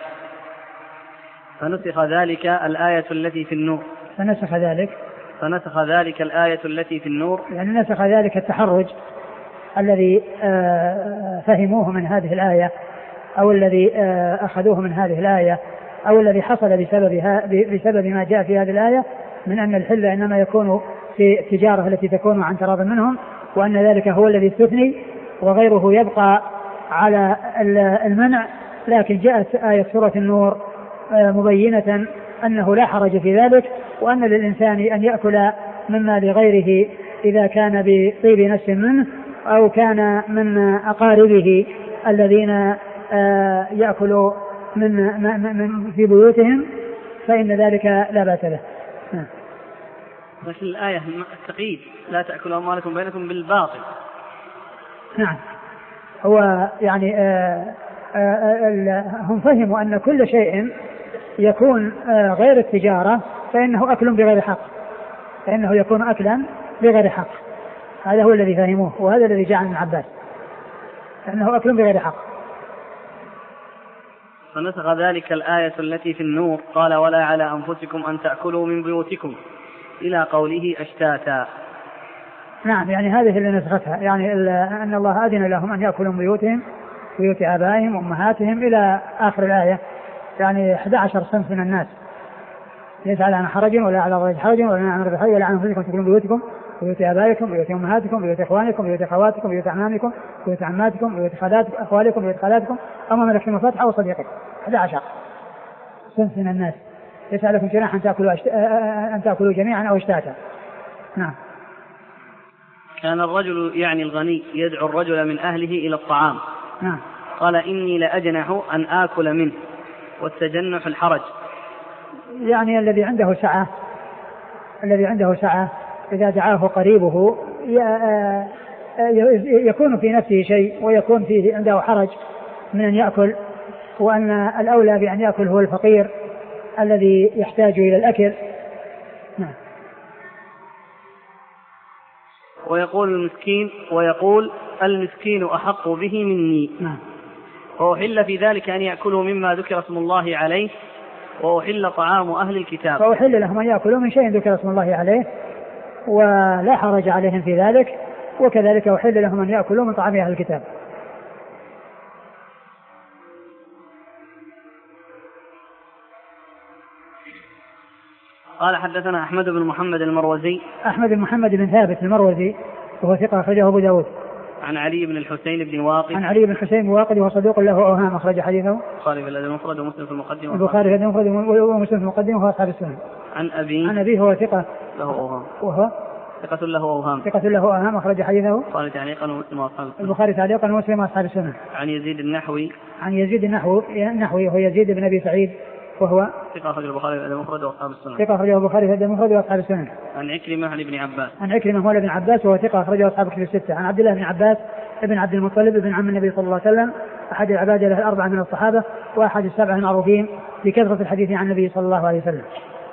فنسخ ذلك الآية التي في النور فنسخ ذلك فنسخ ذلك الآية التي في النور يعني نسخ ذلك التحرج الذي فهموه من هذه الآية أو الذي أخذوه من هذه الآية أو الذي حصل بسببها بسبب ما جاء في هذه الآية من أن الحل إنما يكون في التجارة التي تكون عن تراض منهم، وأن ذلك هو الذي استثني وغيره يبقى على المنع. لكن جاءت آية سورة النور مبينة أنه لا حرج في ذلك، وأن للإنسان أن يأكل مما لغيره إذا كان بطيب نفس منه أو كان من أقاربه الذين يأكلوا من, من في بيوتهم فإن ذلك لا بأس له. لكن الآية التقييد لا تأكلوا أموالكم بينكم بالباطل. نعم، هو يعني آآ آآ هم فهموا أن كل شيء يكون غير التجارة فإنه أكل بغير حق، فإنه يكون أكلا بغير حق. هذا هو الذي فهموه، وهذا الذي جاء عن ابن عباس أنه أكل بغير حق. فنسخ ذلك الآية التي في النور قال: ولا على أنفسكم أن تأكلوا من بيوتكم، إلى قوله أشتاتا. نعم، يعني هذه اللي نسختها، يعني أن الله أذن لهم أن يأكلوا من بيوتهم بيوت آبائهم وأمهاتهم إلى آخر الآية، يعني أحد عشر صنف من الناس، ليس على حرج ولا على غير حرج ولا نعمل بحرج ولا عن أنفسكم تأكلوا من بيوتكم بيوت آبائكم بيوت أمهاتكم بيوت إخوانكم بيوت أخواتكم بيوت أعمامكم بيوت عماتكم بيوت أخوالكم بيوت خالاتكم أما ملك المفاتح أو صديقكم. أحد عشر صنف من الناس، ليس عليكم جناح أن تأكلوا أشت... أن تأكلوا جميعا أو اشتاتا. نعم. كان الرجل يعني الغني يدعو الرجل من أهله إلى الطعام. نعم. قال: إني لأجنح أن آكل منه، والتجنح الحرج. يعني الذي عنده سعة الذي عنده سعة إذا دعاه قريبه يكون في نفسه شيء ويكون فيه عنده حرج من أن يأكل، وأن الأولى بأن يأكل هو الفقير الذي يحتاج إلى الأكل. نعم. ويقول المسكين ويقول المسكين أحق به مني. نعم. وأحل في ذلك أن يأكلوا مما ذكر اسم الله عليه، وأحل طعام أهل الكتاب. فأحل لهم أن يأكلوا من شيء ذكر اسم الله عليه ولا حرج عليهم في ذلك، وكذلك أحل لهم أن يأكلوا من طعام أهل الكتاب. قال: حدثنا أحمد بن محمد المروزي. أحمد بن محمد بن ثابت المروزي وهو ثقة أخرجه أبو داود. عن علي بن الحسين بن واقد. عن علي بن الحسين بن واقد وهو صدوق له أوهام، أخرج حديثه البخاري في الأدب المفرد ومسلم في المقدمة. البخاري في الأدب المفرد ومسلم في المقدمة وهو أصحاب السنن. عن أبي عن أبيه هو ثقة له أوهام وهو ثقة له أوهام ثقة له أوهام، أخرج حديثه البخاري تعليقا ومسلم وأصحاب السنن. البخاري تعليقا ومسلم وأصحاب السنن. عن يزيد النحوي. عن يزيد النحوي وهو يزيد بن أبي سعيد وهو ثقة أخرج البخاري في الأدب المفرد وأصحاب السنن. ثقة أخرجه البخاري في الأدب المفرد وأصحاب السنن. عن عكرمة عن ابن عباس. عن عكرمة مولى ابن عباس وهو ثقة أخرجه أصحاب الكتب الستة. عن عبد الله بن عباس ابن عبد المطلب ابن عم النبي صلى الله عليه وسلم، أحد العبادة له الأربعة من الصحابة وأحد السبعة المعروفين بكثرة الحديث عن النبي صلى الله عليه وسلم.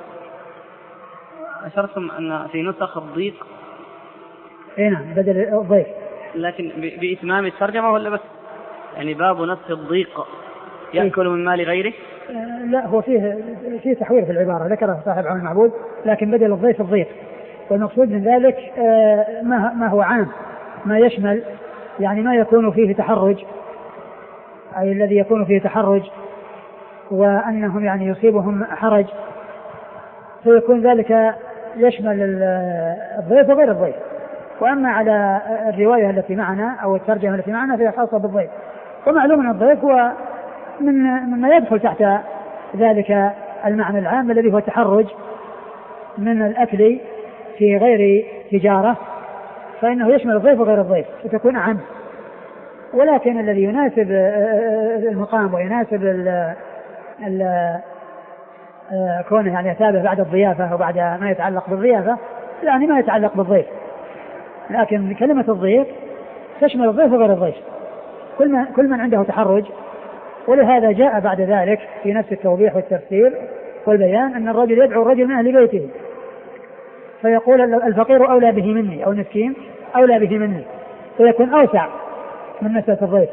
أشرتم أن في نسخ الضيق. إيه نعم، بدل الضيق، لكن بإتمام الترجمة ولا بس يعني باب نسخ الضيق يأكل من مال غيره؟ آه لا، هو فيه فيه تحوير في العبارة ذكره صاحب عون المعبود، لكن بدل الضيف الضيق. والمقصود من ذلك آه ما ما هو عام، ما يشمل يعني ما يكون فيه تحرج، أي الذي يكون فيه تحرج وأنهم يعني يصيبهم حرج فيكون ذلك يشمل الضيف وغير الضيف. وأما على الرواية التي معنا أو الترجمة التي معنا فهي خاصة بالضيف. ومعلوم أن الضيف هو من مما يدخل تحت ذلك المعنى العام الذي هو التحرج من الأكل في غير تجارة، فإنه يشمل الضيف وغير الضيف فتكون عام. ولكن الذي يناسب المقام ويناسب ال ال كونه يعني يتابع بعد الضيافة أو بعد ما يتعلق بالضيافة يعني ما يتعلق بالضيف. لكن كلمة الضيف تشمل الضيف وغير الضيف، كل من, كل من عنده تحرج. ولهذا جاء بعد ذلك في نفس التوضيح والتفسير والبيان أن الرجل يدعو الرجل من أهل بيته فيقول الفقير أولى به مني أو المسكين أولى به مني، فيكون أوسع من مسألة الضيف.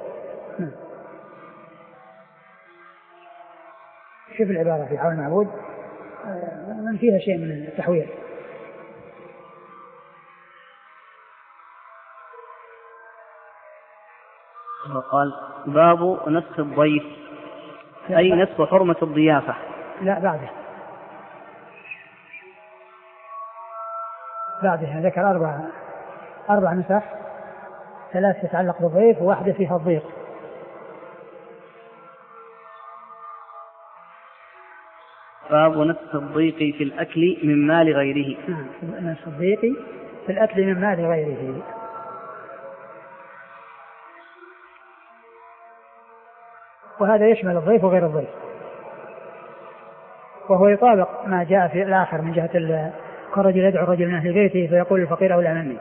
شوف العبارة في حول المعبود من فيها شيء من التحوير. وقال باب نسخ الضيف أي نسخ حرمة الضيافة. لا بعده بعدها ذكر أربع أربع نسخ، ثلاث تتعلق بالضيف وواحدة فيها الضيق. باب نسخ الضيق في الأكل من مال غيره. نسخ الضيق في الأكل من مال غيره. وهذا يشمل الضيف وغير الضيف، وهو يطابق ما جاء في الآخر من جهة الرجل يدعو الرجل من أهل بيته فيقول الفقير أولى مني.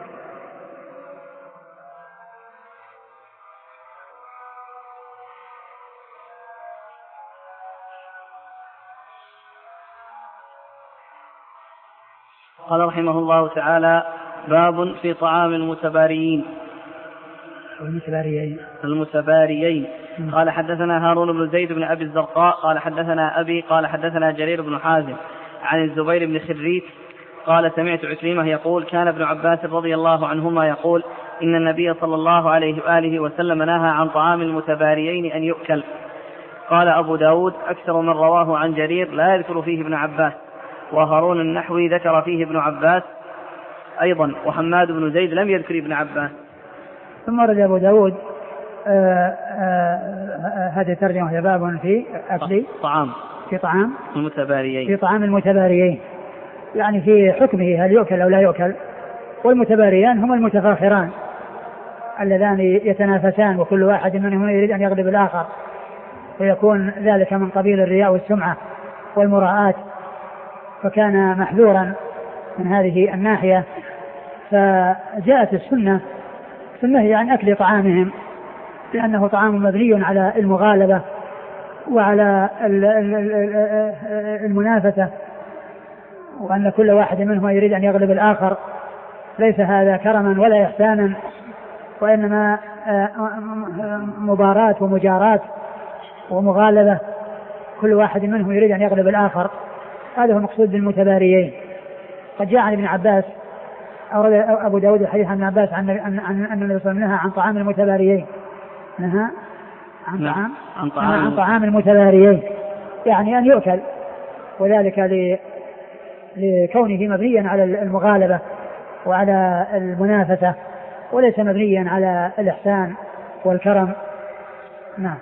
قال رحمه الله تعالى باب في طعام المتباريين المتباريين المتباريين قال حدثنا هارون بن زيد بن أبي الزرقاء قال حدثنا أبي قال حدثنا جرير بن حازم عن الزبير بن خريت قال سمعت عكرمة يقول كان ابن عباس رضي الله عنهما يقول إن النبي صلى الله عليه وآله وسلم نهى عن طعام المتباريين أن يؤكل. قال أبو داود أكثر من رواه عن جرير لا يذكر فيه ابن عباس، وهارون النحوي ذكر فيه ابن عباس أيضا، وحماد بن زيد لم يذكر ابن عباس. ثم ورد أبو داود هذه ترجمة هي باب في أكل طعام في طعام المتباريين في طعام المتباريين، يعني في حكمه هل يؤكل أو لا يؤكل. والمتباريان هم المتفاخران اللذان يتنافسان وكل واحد منهم يريد أن يغلب الآخر، ويكون ذلك من قبيل الرياء والسمعة والمراءات، فكان محذورا من هذه الناحية. فجاءت السنة في النهي عن أكل طعامهم لأنه طعام مبني على المغالبة وعلى المنافسة، وأن كل واحد منهم يريد أن يغلب الآخر. ليس هذا كرما ولا إحسانا، وإنما مباراة ومجاراة ومغالبة، كل واحد منهم يريد أن يغلب الآخر. هذا هو المقصود بالمتباريين. قد جاء عن ابن عباس أورد أبو داود الحديث عن ابن عباس عن أن النبي صلى الله عليه وسلم نهى عن طعام المتباريين، نهى عن طعام عن طعام, عن طعام المتباريين، يعني أن يؤكل، وذلك لكونه مبنيا على المغالبة وعلى المنافسة وليس مبنيا على الإحسان والكرم. نعم.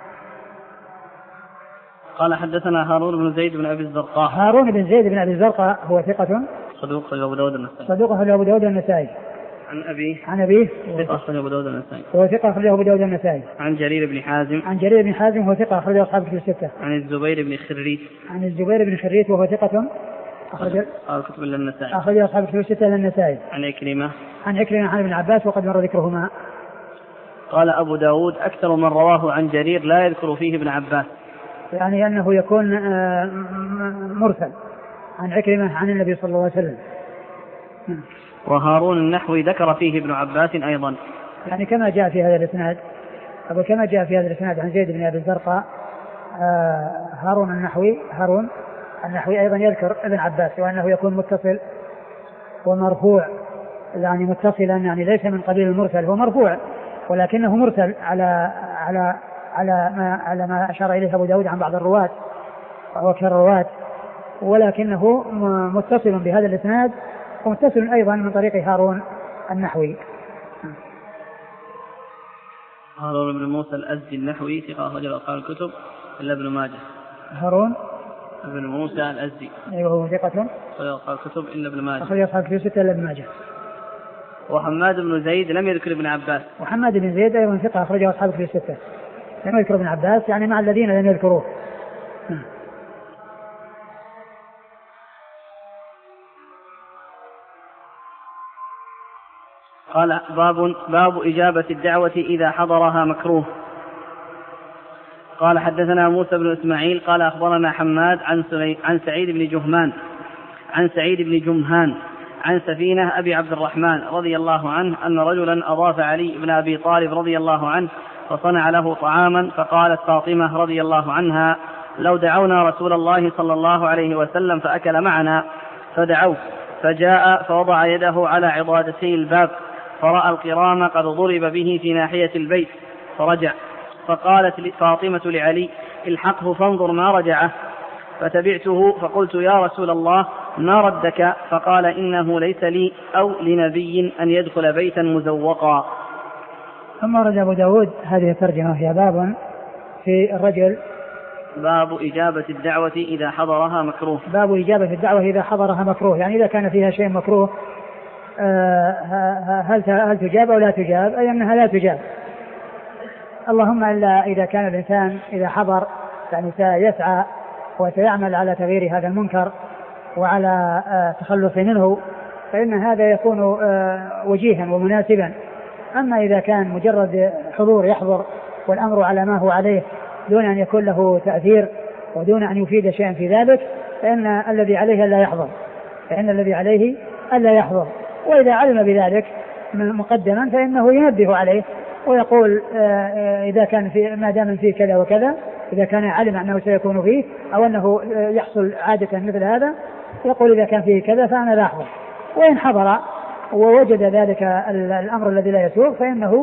قال حدثنا هارون بن زيد بن أبي الزرقاء. هارون بن زيد بن أبي الزرقاء هو ثقة صدوق في أبو داود النسائي. صدوق في أبو داود النسائي. عن أبيه عن أبيه ثقة في أبو داود النسائي. هو ثقة في أبو داود النسائي. عن جرير بن حازم. عن جرير بن حازم هو ثقة أخرج أصحاب الكتب الستة. عن الزبير بن خريت. عن الزبير بن خريت وهو ثقة أخرج الكتب للنسائي. أخرج أصحاب الكتب الستة للنسائي. عن عكرمة. عن عكرمة عن ابن عباس وقد مر ذكرهما. قال أبو داود أكثر من رواه عن جرير لا يذكر فيه ابن عباس، يعني أنه يكون مرسل عن عكرمة عن النبي صلى الله عليه وسلم. وهارون النحوي ذكر فيه ابن عباس أيضا، يعني كما جاء في هذا الإسناد أو كما جاء في هذا الإسناد عن زيد بن أبي الزرقاء. هارون النحوي هارون النحوي أيضا يذكر ابن عباس، وأنه يكون متصل ومرفوع، يعني متصلا يعني ليس من قبيل المرسل، هو مرفوع ولكنه مرسل على على على ما على ما أشار إليه أبو داود عن بعض الرواة وهو كالرواة. ولكنه متصل بهذا الإسناد ومتصل أيضا من طريق هارون النحوي. هارون بن موسى الأزدي النحوي ثقة أخرج أصحاب الكتب إلا ابن ماجه. هارون بن موسى الأزدي أيوه هو ثقة أخرج أصحاب الكتب إلا ابن ماجه. أخرج أصحاب الكتب ستة إلا ابن ماجه. وحماد بن زيد لم يذكر ابن عباس. وحماد بن زيد أيضا ثقة أخرج أصحاب الكتب ستة لم يذكر ابن عباس يعني مع الذين لم يذكروه. قال باب باب إجابة الدعوة إذا حضرها مكروه. قال حدثنا موسى بن إسماعيل قال أخبرنا حماد عن, عن سعيد بن جهمان عن سعيد بن جمهان عن سفينة أبي عبد الرحمن رضي الله عنه أن رجلا أضاف علي بن أبي طالب رضي الله عنه فصنع له طعاما فقالت فاطمة رضي الله عنها لو دعونا رسول الله صلى الله عليه وسلم فأكل معنا فدعوه فجاء فوضع يده على عضادتي الباب فرأى القرام قد ضرب به في ناحية البيت فرجع فقالت فاطمة لعلي الحقه فانظر ما رجعه فتبعته فقلت يا رسول الله ما ردك فقال إنه ليس لي أو لنبي أن يدخل بيتا مزوقا. ثم رد أبو داود هذه الترجمة في باب في الرجل باب إجابة الدعوة إذا حضرها مكروه. باب إجابة الدعوة إذا حضرها مكروه يعني إذا كان فيها شيء مكروه هل هل تجاب أو لا تجاب أي أنها لا تجاب اللهم إلا إذا كان الإنسان إذا حضر يعني سيسعى وسيعمل على تغيير هذا المنكر وعلى تخلص منه فإن هذا يكون وجيها ومناسبا. أما إذا كان مجرد حضور يحضر والأمر على ما هو عليه دون أن يكون له تأثير ودون أن يفيد شيئا في ذلك فإن الذي عليه ألا يحضر فإن الذي عليه ألا يحضر وإذا علم بذلك مقدما فإنه ينبه عليه ويقول إذا كان في ما دام فيه كذا وكذا إذا كان علم أنه سيكون فيه أو أنه يحصل عادة مثل هذا يقول إذا كان فيه كذا فأنا لا أحضر. وإن حضر ووجد ذلك الأمر الذي لا يسوق فإنه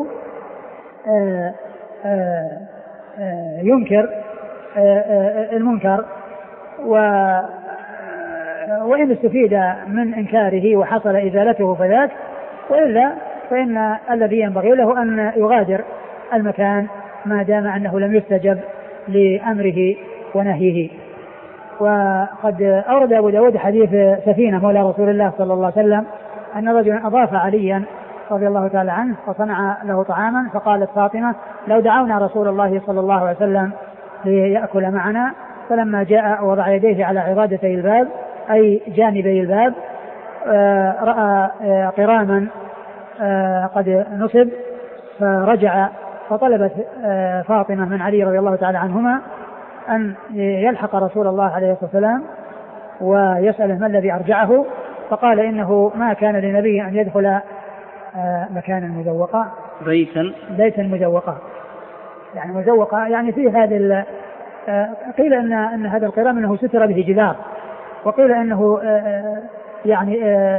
ينكر المنكر وإن استفيد من إنكاره وحصل إزالته فذاك وإلا فإن الذي ينبغي له أن يغادر المكان ما دام أنه لم يستجب لأمره ونهيه. وقد أورد أبو داود حديث سفينة مولى رسول الله صلى الله عليه وسلم أن رجلا أضاف عليا رضي الله تعالى عنه فصنع له طعاما فقالت فاطمة لو دعونا رسول الله صلى الله عليه وسلم ليأكل معنا فلما جاء وضع يديه على عضادتي الباب أي جانبي الباب رأى قراما قد نصب فرجع فطلبت فاطمة من علي رضي الله تعالى عنهما أن يلحق رسول الله عليه الصلاة والسلام ويسأله ما الذي أرجعه فقال إنه ما كان لنبي أن يدخل مكانا مزوقا بيتا بيتا مزوقا يعني مزوقا يعني في هذا قيل أن أن هذا القرام أنه ستر به جدار وقيل أنه يعني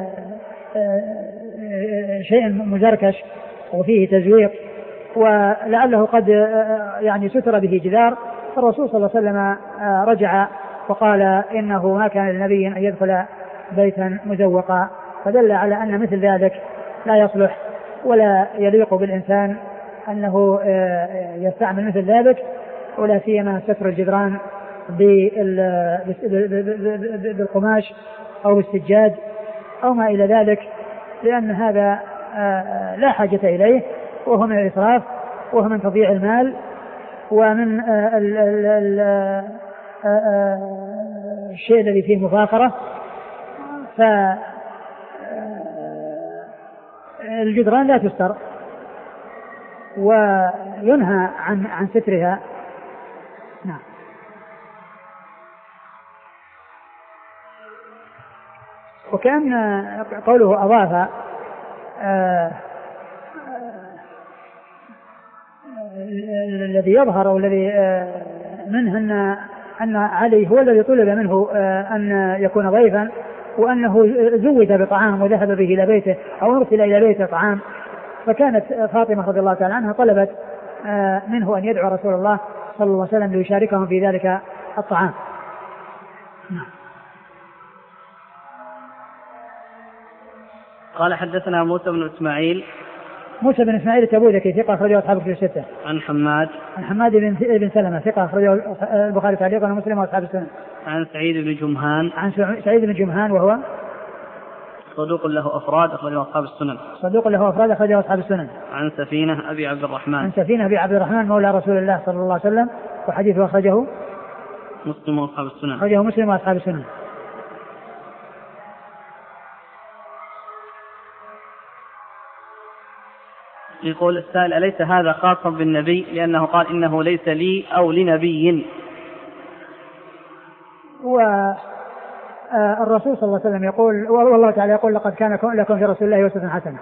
شيء مزركش وفيه تزويق ولعله قد يعني ستر به جدار فالرسول صلى الله عليه وسلم رجع وقال إنه ما كان لنبي أن يدخل بيتا مزوقا فدل على أن مثل ذلك لا يصلح ولا يليق بالإنسان أنه يستعمل مثل ذلك ولا سيما ستر الجدران بالقماش أو بالسجاد أو ما إلى ذلك لأن هذا لا حاجة إليه وهو من الإسراف وهو من تضييع المال ومن الشيء الذي فيه مفاخرة. فالجدران لا تستر وينهى عن عن سترها. نعم. وكان قوله أضاف الذي يظهر والذي منه أن أن علي هو الذي طلب منه أن يكون ضيفا وأنه زود بطعام وذهب به إلى بيته أو أرسل إلى بيته طعام فكانت فاطمة رضي الله تعالى عنها طلبت منه أن يدعو رسول الله صلى الله عليه وسلم ليشاركهم في ذلك الطعام. قال حدثنا موسى بن إسماعيل موسى بن إسماعيل التبوذكي ثقة أخرجه أصحاب الكتب الستة. عن حماد عن حماد بن بن سلمة ثقة أخرجه البخاري تعليقا ومسلم وأصحاب السنن. عن سعيد بن جمهان عن سعيد بن جمهان وهو صدوق له أفراد أخرجه أصحاب السنن. صدوق له أفراد أخرجه أصحاب السنن. عن سفينة أبي عبد الرحمن عن سفينة أبي عبد الرحمن مولى رسول الله صلى الله عليه وسلم وحديثه أخرجه مسلم وأصحاب السنن. أخرجه مسلم وأصحاب السنن. يقول السائل: أليس هذا خاصا بالنبي لأنه قال إنه ليس لي أو لنبي؟ والرسول صلى الله عليه وسلم يقول والله تعالى يقول: لقد كان لكم في رسول الله أسوة حسنة.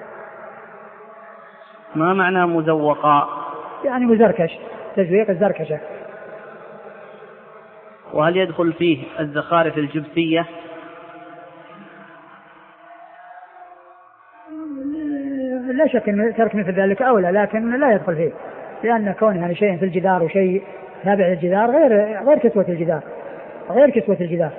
ما معنى مزوقا؟ يعني مزركش، تزويق الزركشة. وهل يدخل فيه الزخارف الجبسية؟ لا شك أن ترك مثل ذلك أولى، لكن لا يدخل فيه، لأن كونه يعني شيء في الجدار وشيء تابع للجدار غير غير كسوة الجدار غير كسوة الجدار.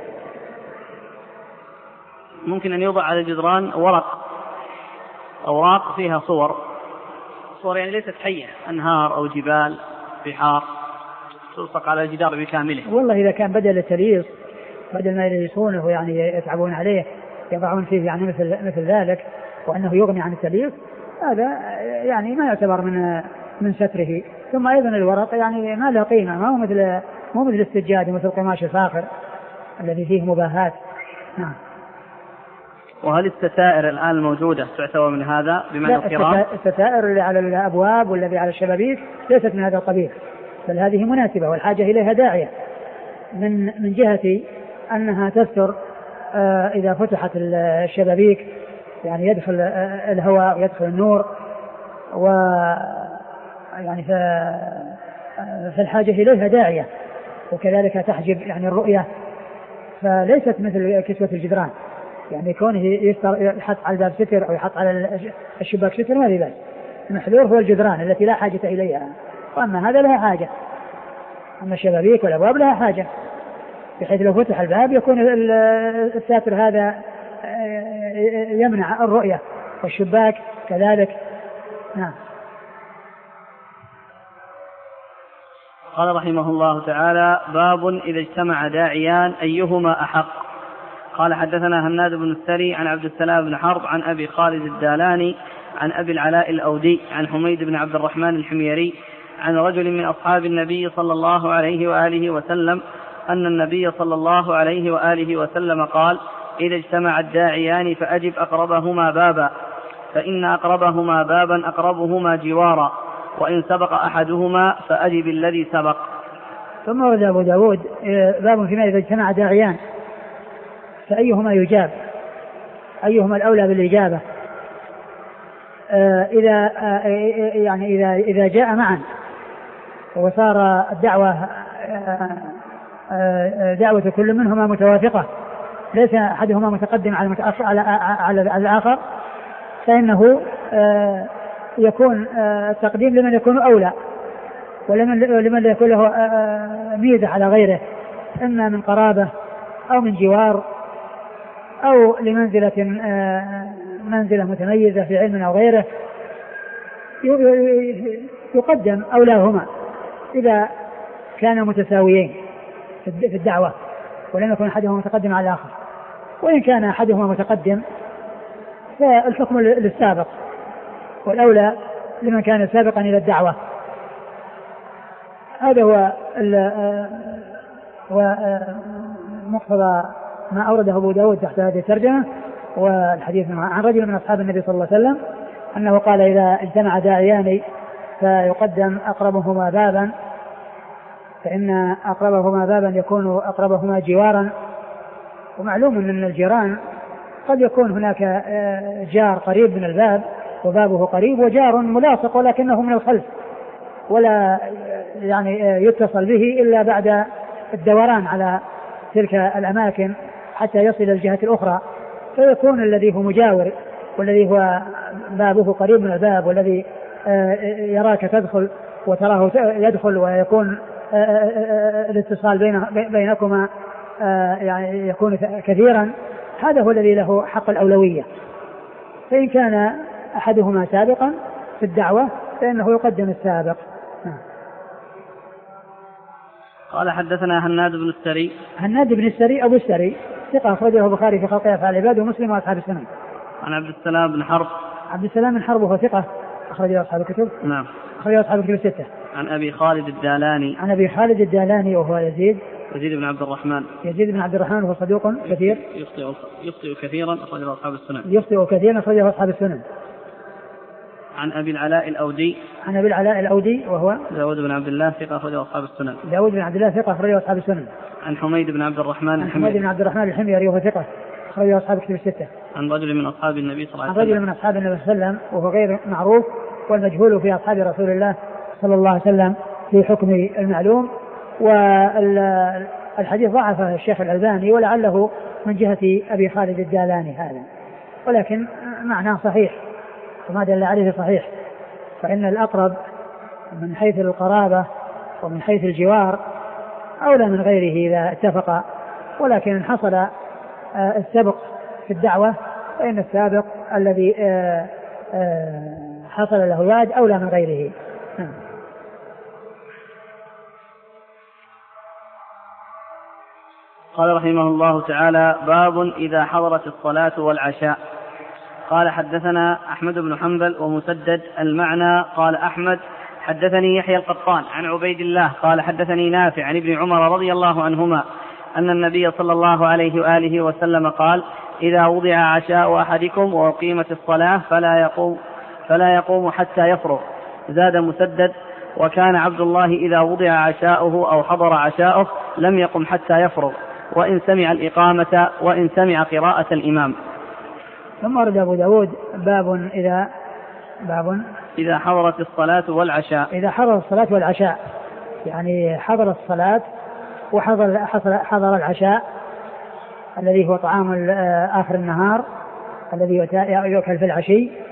ممكن أن يوضع على الجدران ورق أوراق فيها صور صور يعني ليست حية، أنهار أو جبال بحار، تلصق على الجدار بكامله. والله إذا كان بدل التليص بدل ما يليصونه يعني يتعبون عليه يضعون فيه يعني مثل مثل ذلك، وأنه يغني عن التليص، هذا يعني ما يعتبر من من ستره. ثم أيضا الورق يعني ما له قيمة، ما هو مثل مو مثل السجاد ومثل القماش الفاخر الذي فيه مباهات. نعم. وهل الستائر الآن الموجودة تعتبر من هذا بمعنى الكرام؟ الستائر اللي على الأبواب والذي على الشبابيك ليست من هذا القبيل، بل هذه مناسبة والحاجة إليها داعية، من من جهة أنها تستر آه إذا فتحت الشبابيك يعني يدخل آه الهواء ويدخل النور، و يعني فالحاجة إليها داعية، وكذلك تحجب يعني الرؤية، فليست مثل كسوة الجدران. يعني كونه يحط على الباب ستر أو يحط على الشباك ستر ما في بأس. المحذور هو الجدران التي لا حاجة إليها، وأما هذا لها حاجة. أما الشبابيك والأبواب لها حاجة، بحيث لو فتح الباب يكون الساتر هذا يمنع الرؤية، والشباك كذلك. نعم. قال رحمه الله تعالى: باب إذا اجتمع داعيان أيهما أحق. قال حدثنا هناد بن السري عن عبد السلام بن حرب عن أبي خالد الدالاني عن أبي العلاء الأودي عن حميد بن عبد الرحمن الحميري عن رجل من أصحاب النبي صلى الله عليه وآله وسلم أن النبي صلى الله عليه وآله وسلم قال: إذا اجتمع الداعيان فأجب أقربهما بابا، فإن أقربهما بابا أقربهما جوارا، وإن سبق أحدهما فأجب الذي سبق. ثم ورد أبو داود باب فيما إذا اجتمع داعيان فأيهما يجاب، أيهما الأولى بالإجابة. آه إذا آه يعني إذا إذا جاء معا وصار الدعوة آه آه دعوة كل منهما متوافقة، ليس أحدهما متقدم على على على الآخر، فإنه آه يكون آه التقديم لمن يكون أولى، ولمن لمن يكون له آه ميزة على غيره، إما من قرابة أو من جوار أو لمنزلة منزلة متميزة في علم أو غيره، يقدم أولاهما إذا كانوا متساويين في الدعوة ولم يكن أحدهما متقدم على الآخر. وإن كان أحدهما متقدم فالحكم للسابق، والأولى لمن كان سابقا إلى الدعوة. هذا هو مقتضى ما أورده أبو داود تحت هذه الترجمة. والحديث عن رجل من أصحاب النبي صلى الله عليه وسلم أنه قال: إذا اجتمع داعيان فيقدم أقربهما بابا، فإن أقربهما بابا يكون أقربهما جوارا. ومعلوم أن الجيران قد يكون هناك جار قريب من الباب وبابه قريب، وجار ملاصق ولكنه من الخلف ولا يعني يتصل به إلا بعد الدوران على تلك الأماكن حتى يصل الجهة الأخرى، فيكون الذي هو مجاور والذي هو بابه قريب من الباب والذي يراك تدخل وتراه يدخل، ويكون الاتصال بينكما يعني يكون كثيرا، هذا هو الذي له حق الأولوية. فإن كان أحدهما سابقا في الدعوة فإنه يقدم السابق. قال حدثنا هناد بن السري. هناد بن السري أبو السري ثقة أخرجه البخاري في خلق أفعال العباد ومسلم وأصحاب السنن. عن عبد السلام بن حرب. عبد السلام بن حرب وهو ثقة أخرجه أصحاب الكتب. نعم. أخرجه أصحاب الكتب الستة. عن أبي خالد الدالاني. عن أبي خالد الدالاني وهو يزيد يزيد بن عبد الرحمن. يزيد بن عبد الرحمن وهو صدوق كثير. يخطئ يخطئ كثيرا أخرجه أصحاب السنن. يخطئ كثيرا أخرجه أصحاب السنن. عن أبي العلاء الأودي. عن أبي العلاء الأودي وهو داود بن عبد الله ثقة أخرجه أصحاب السنن. داود بن عبد الله ثقة أخرجه أصحاب السنن. عن حميد بن عبد الرحمن الحميري. حميد بن عبد الرحمن الحميري وهو ثقة أخرجه أصحاب الكتب الستة. عن رجل من أصحاب النبي صلى الله عليه وسلم. عن رجل من أصحاب النبي صلى الله عليه وسلم وهو غير معروف والمجهول في أصحاب رسول الله صلى الله عليه وسلم في حكم المعلوم. والحديث ضعفه الشيخ الألباني ولعله من جهة أبي خالد الدالاني هذا، ولكن معناه صحيح وما دل عليه صحيح، فإن الأقرب من حيث القرابة ومن حيث الجوار أولى من غيره إذا اتفق، ولكن إن حصل السبق في الدعوة فإن السابق الذي حصل له وعد أولى من غيره. قال رحمه الله تعالى: باب إذا حضرت الصلاة والعشاء. قال حدثنا أحمد بن حنبل ومسدد المعنى. قال أحمد حدثني يحيى القطان عن عبيد الله قال حدثني نافع عن ابن عمر رضي الله عنهما أن النبي صلى الله عليه وآله وسلم قال: إذا وضع عشاء أحدكم وأقيمت الصلاة فلا يقوم, فلا يقوم حتى يفرغ. زاد مسدد: وكان عبد الله إذا وضع عشاؤه أو حضر عشاؤه لم يقم حتى يفرغ وإن سمع الإقامة وإن سمع قراءة الإمام. ثم ورد أبو داود باب إذا باب إذا حضرت الصلاة والعشاء. إذا حضر الصلاة والعشاء يعني حضر الصلاة وحضر حضر العشاء الذي هو طعام آخر النهار الذي يؤكل في العشي،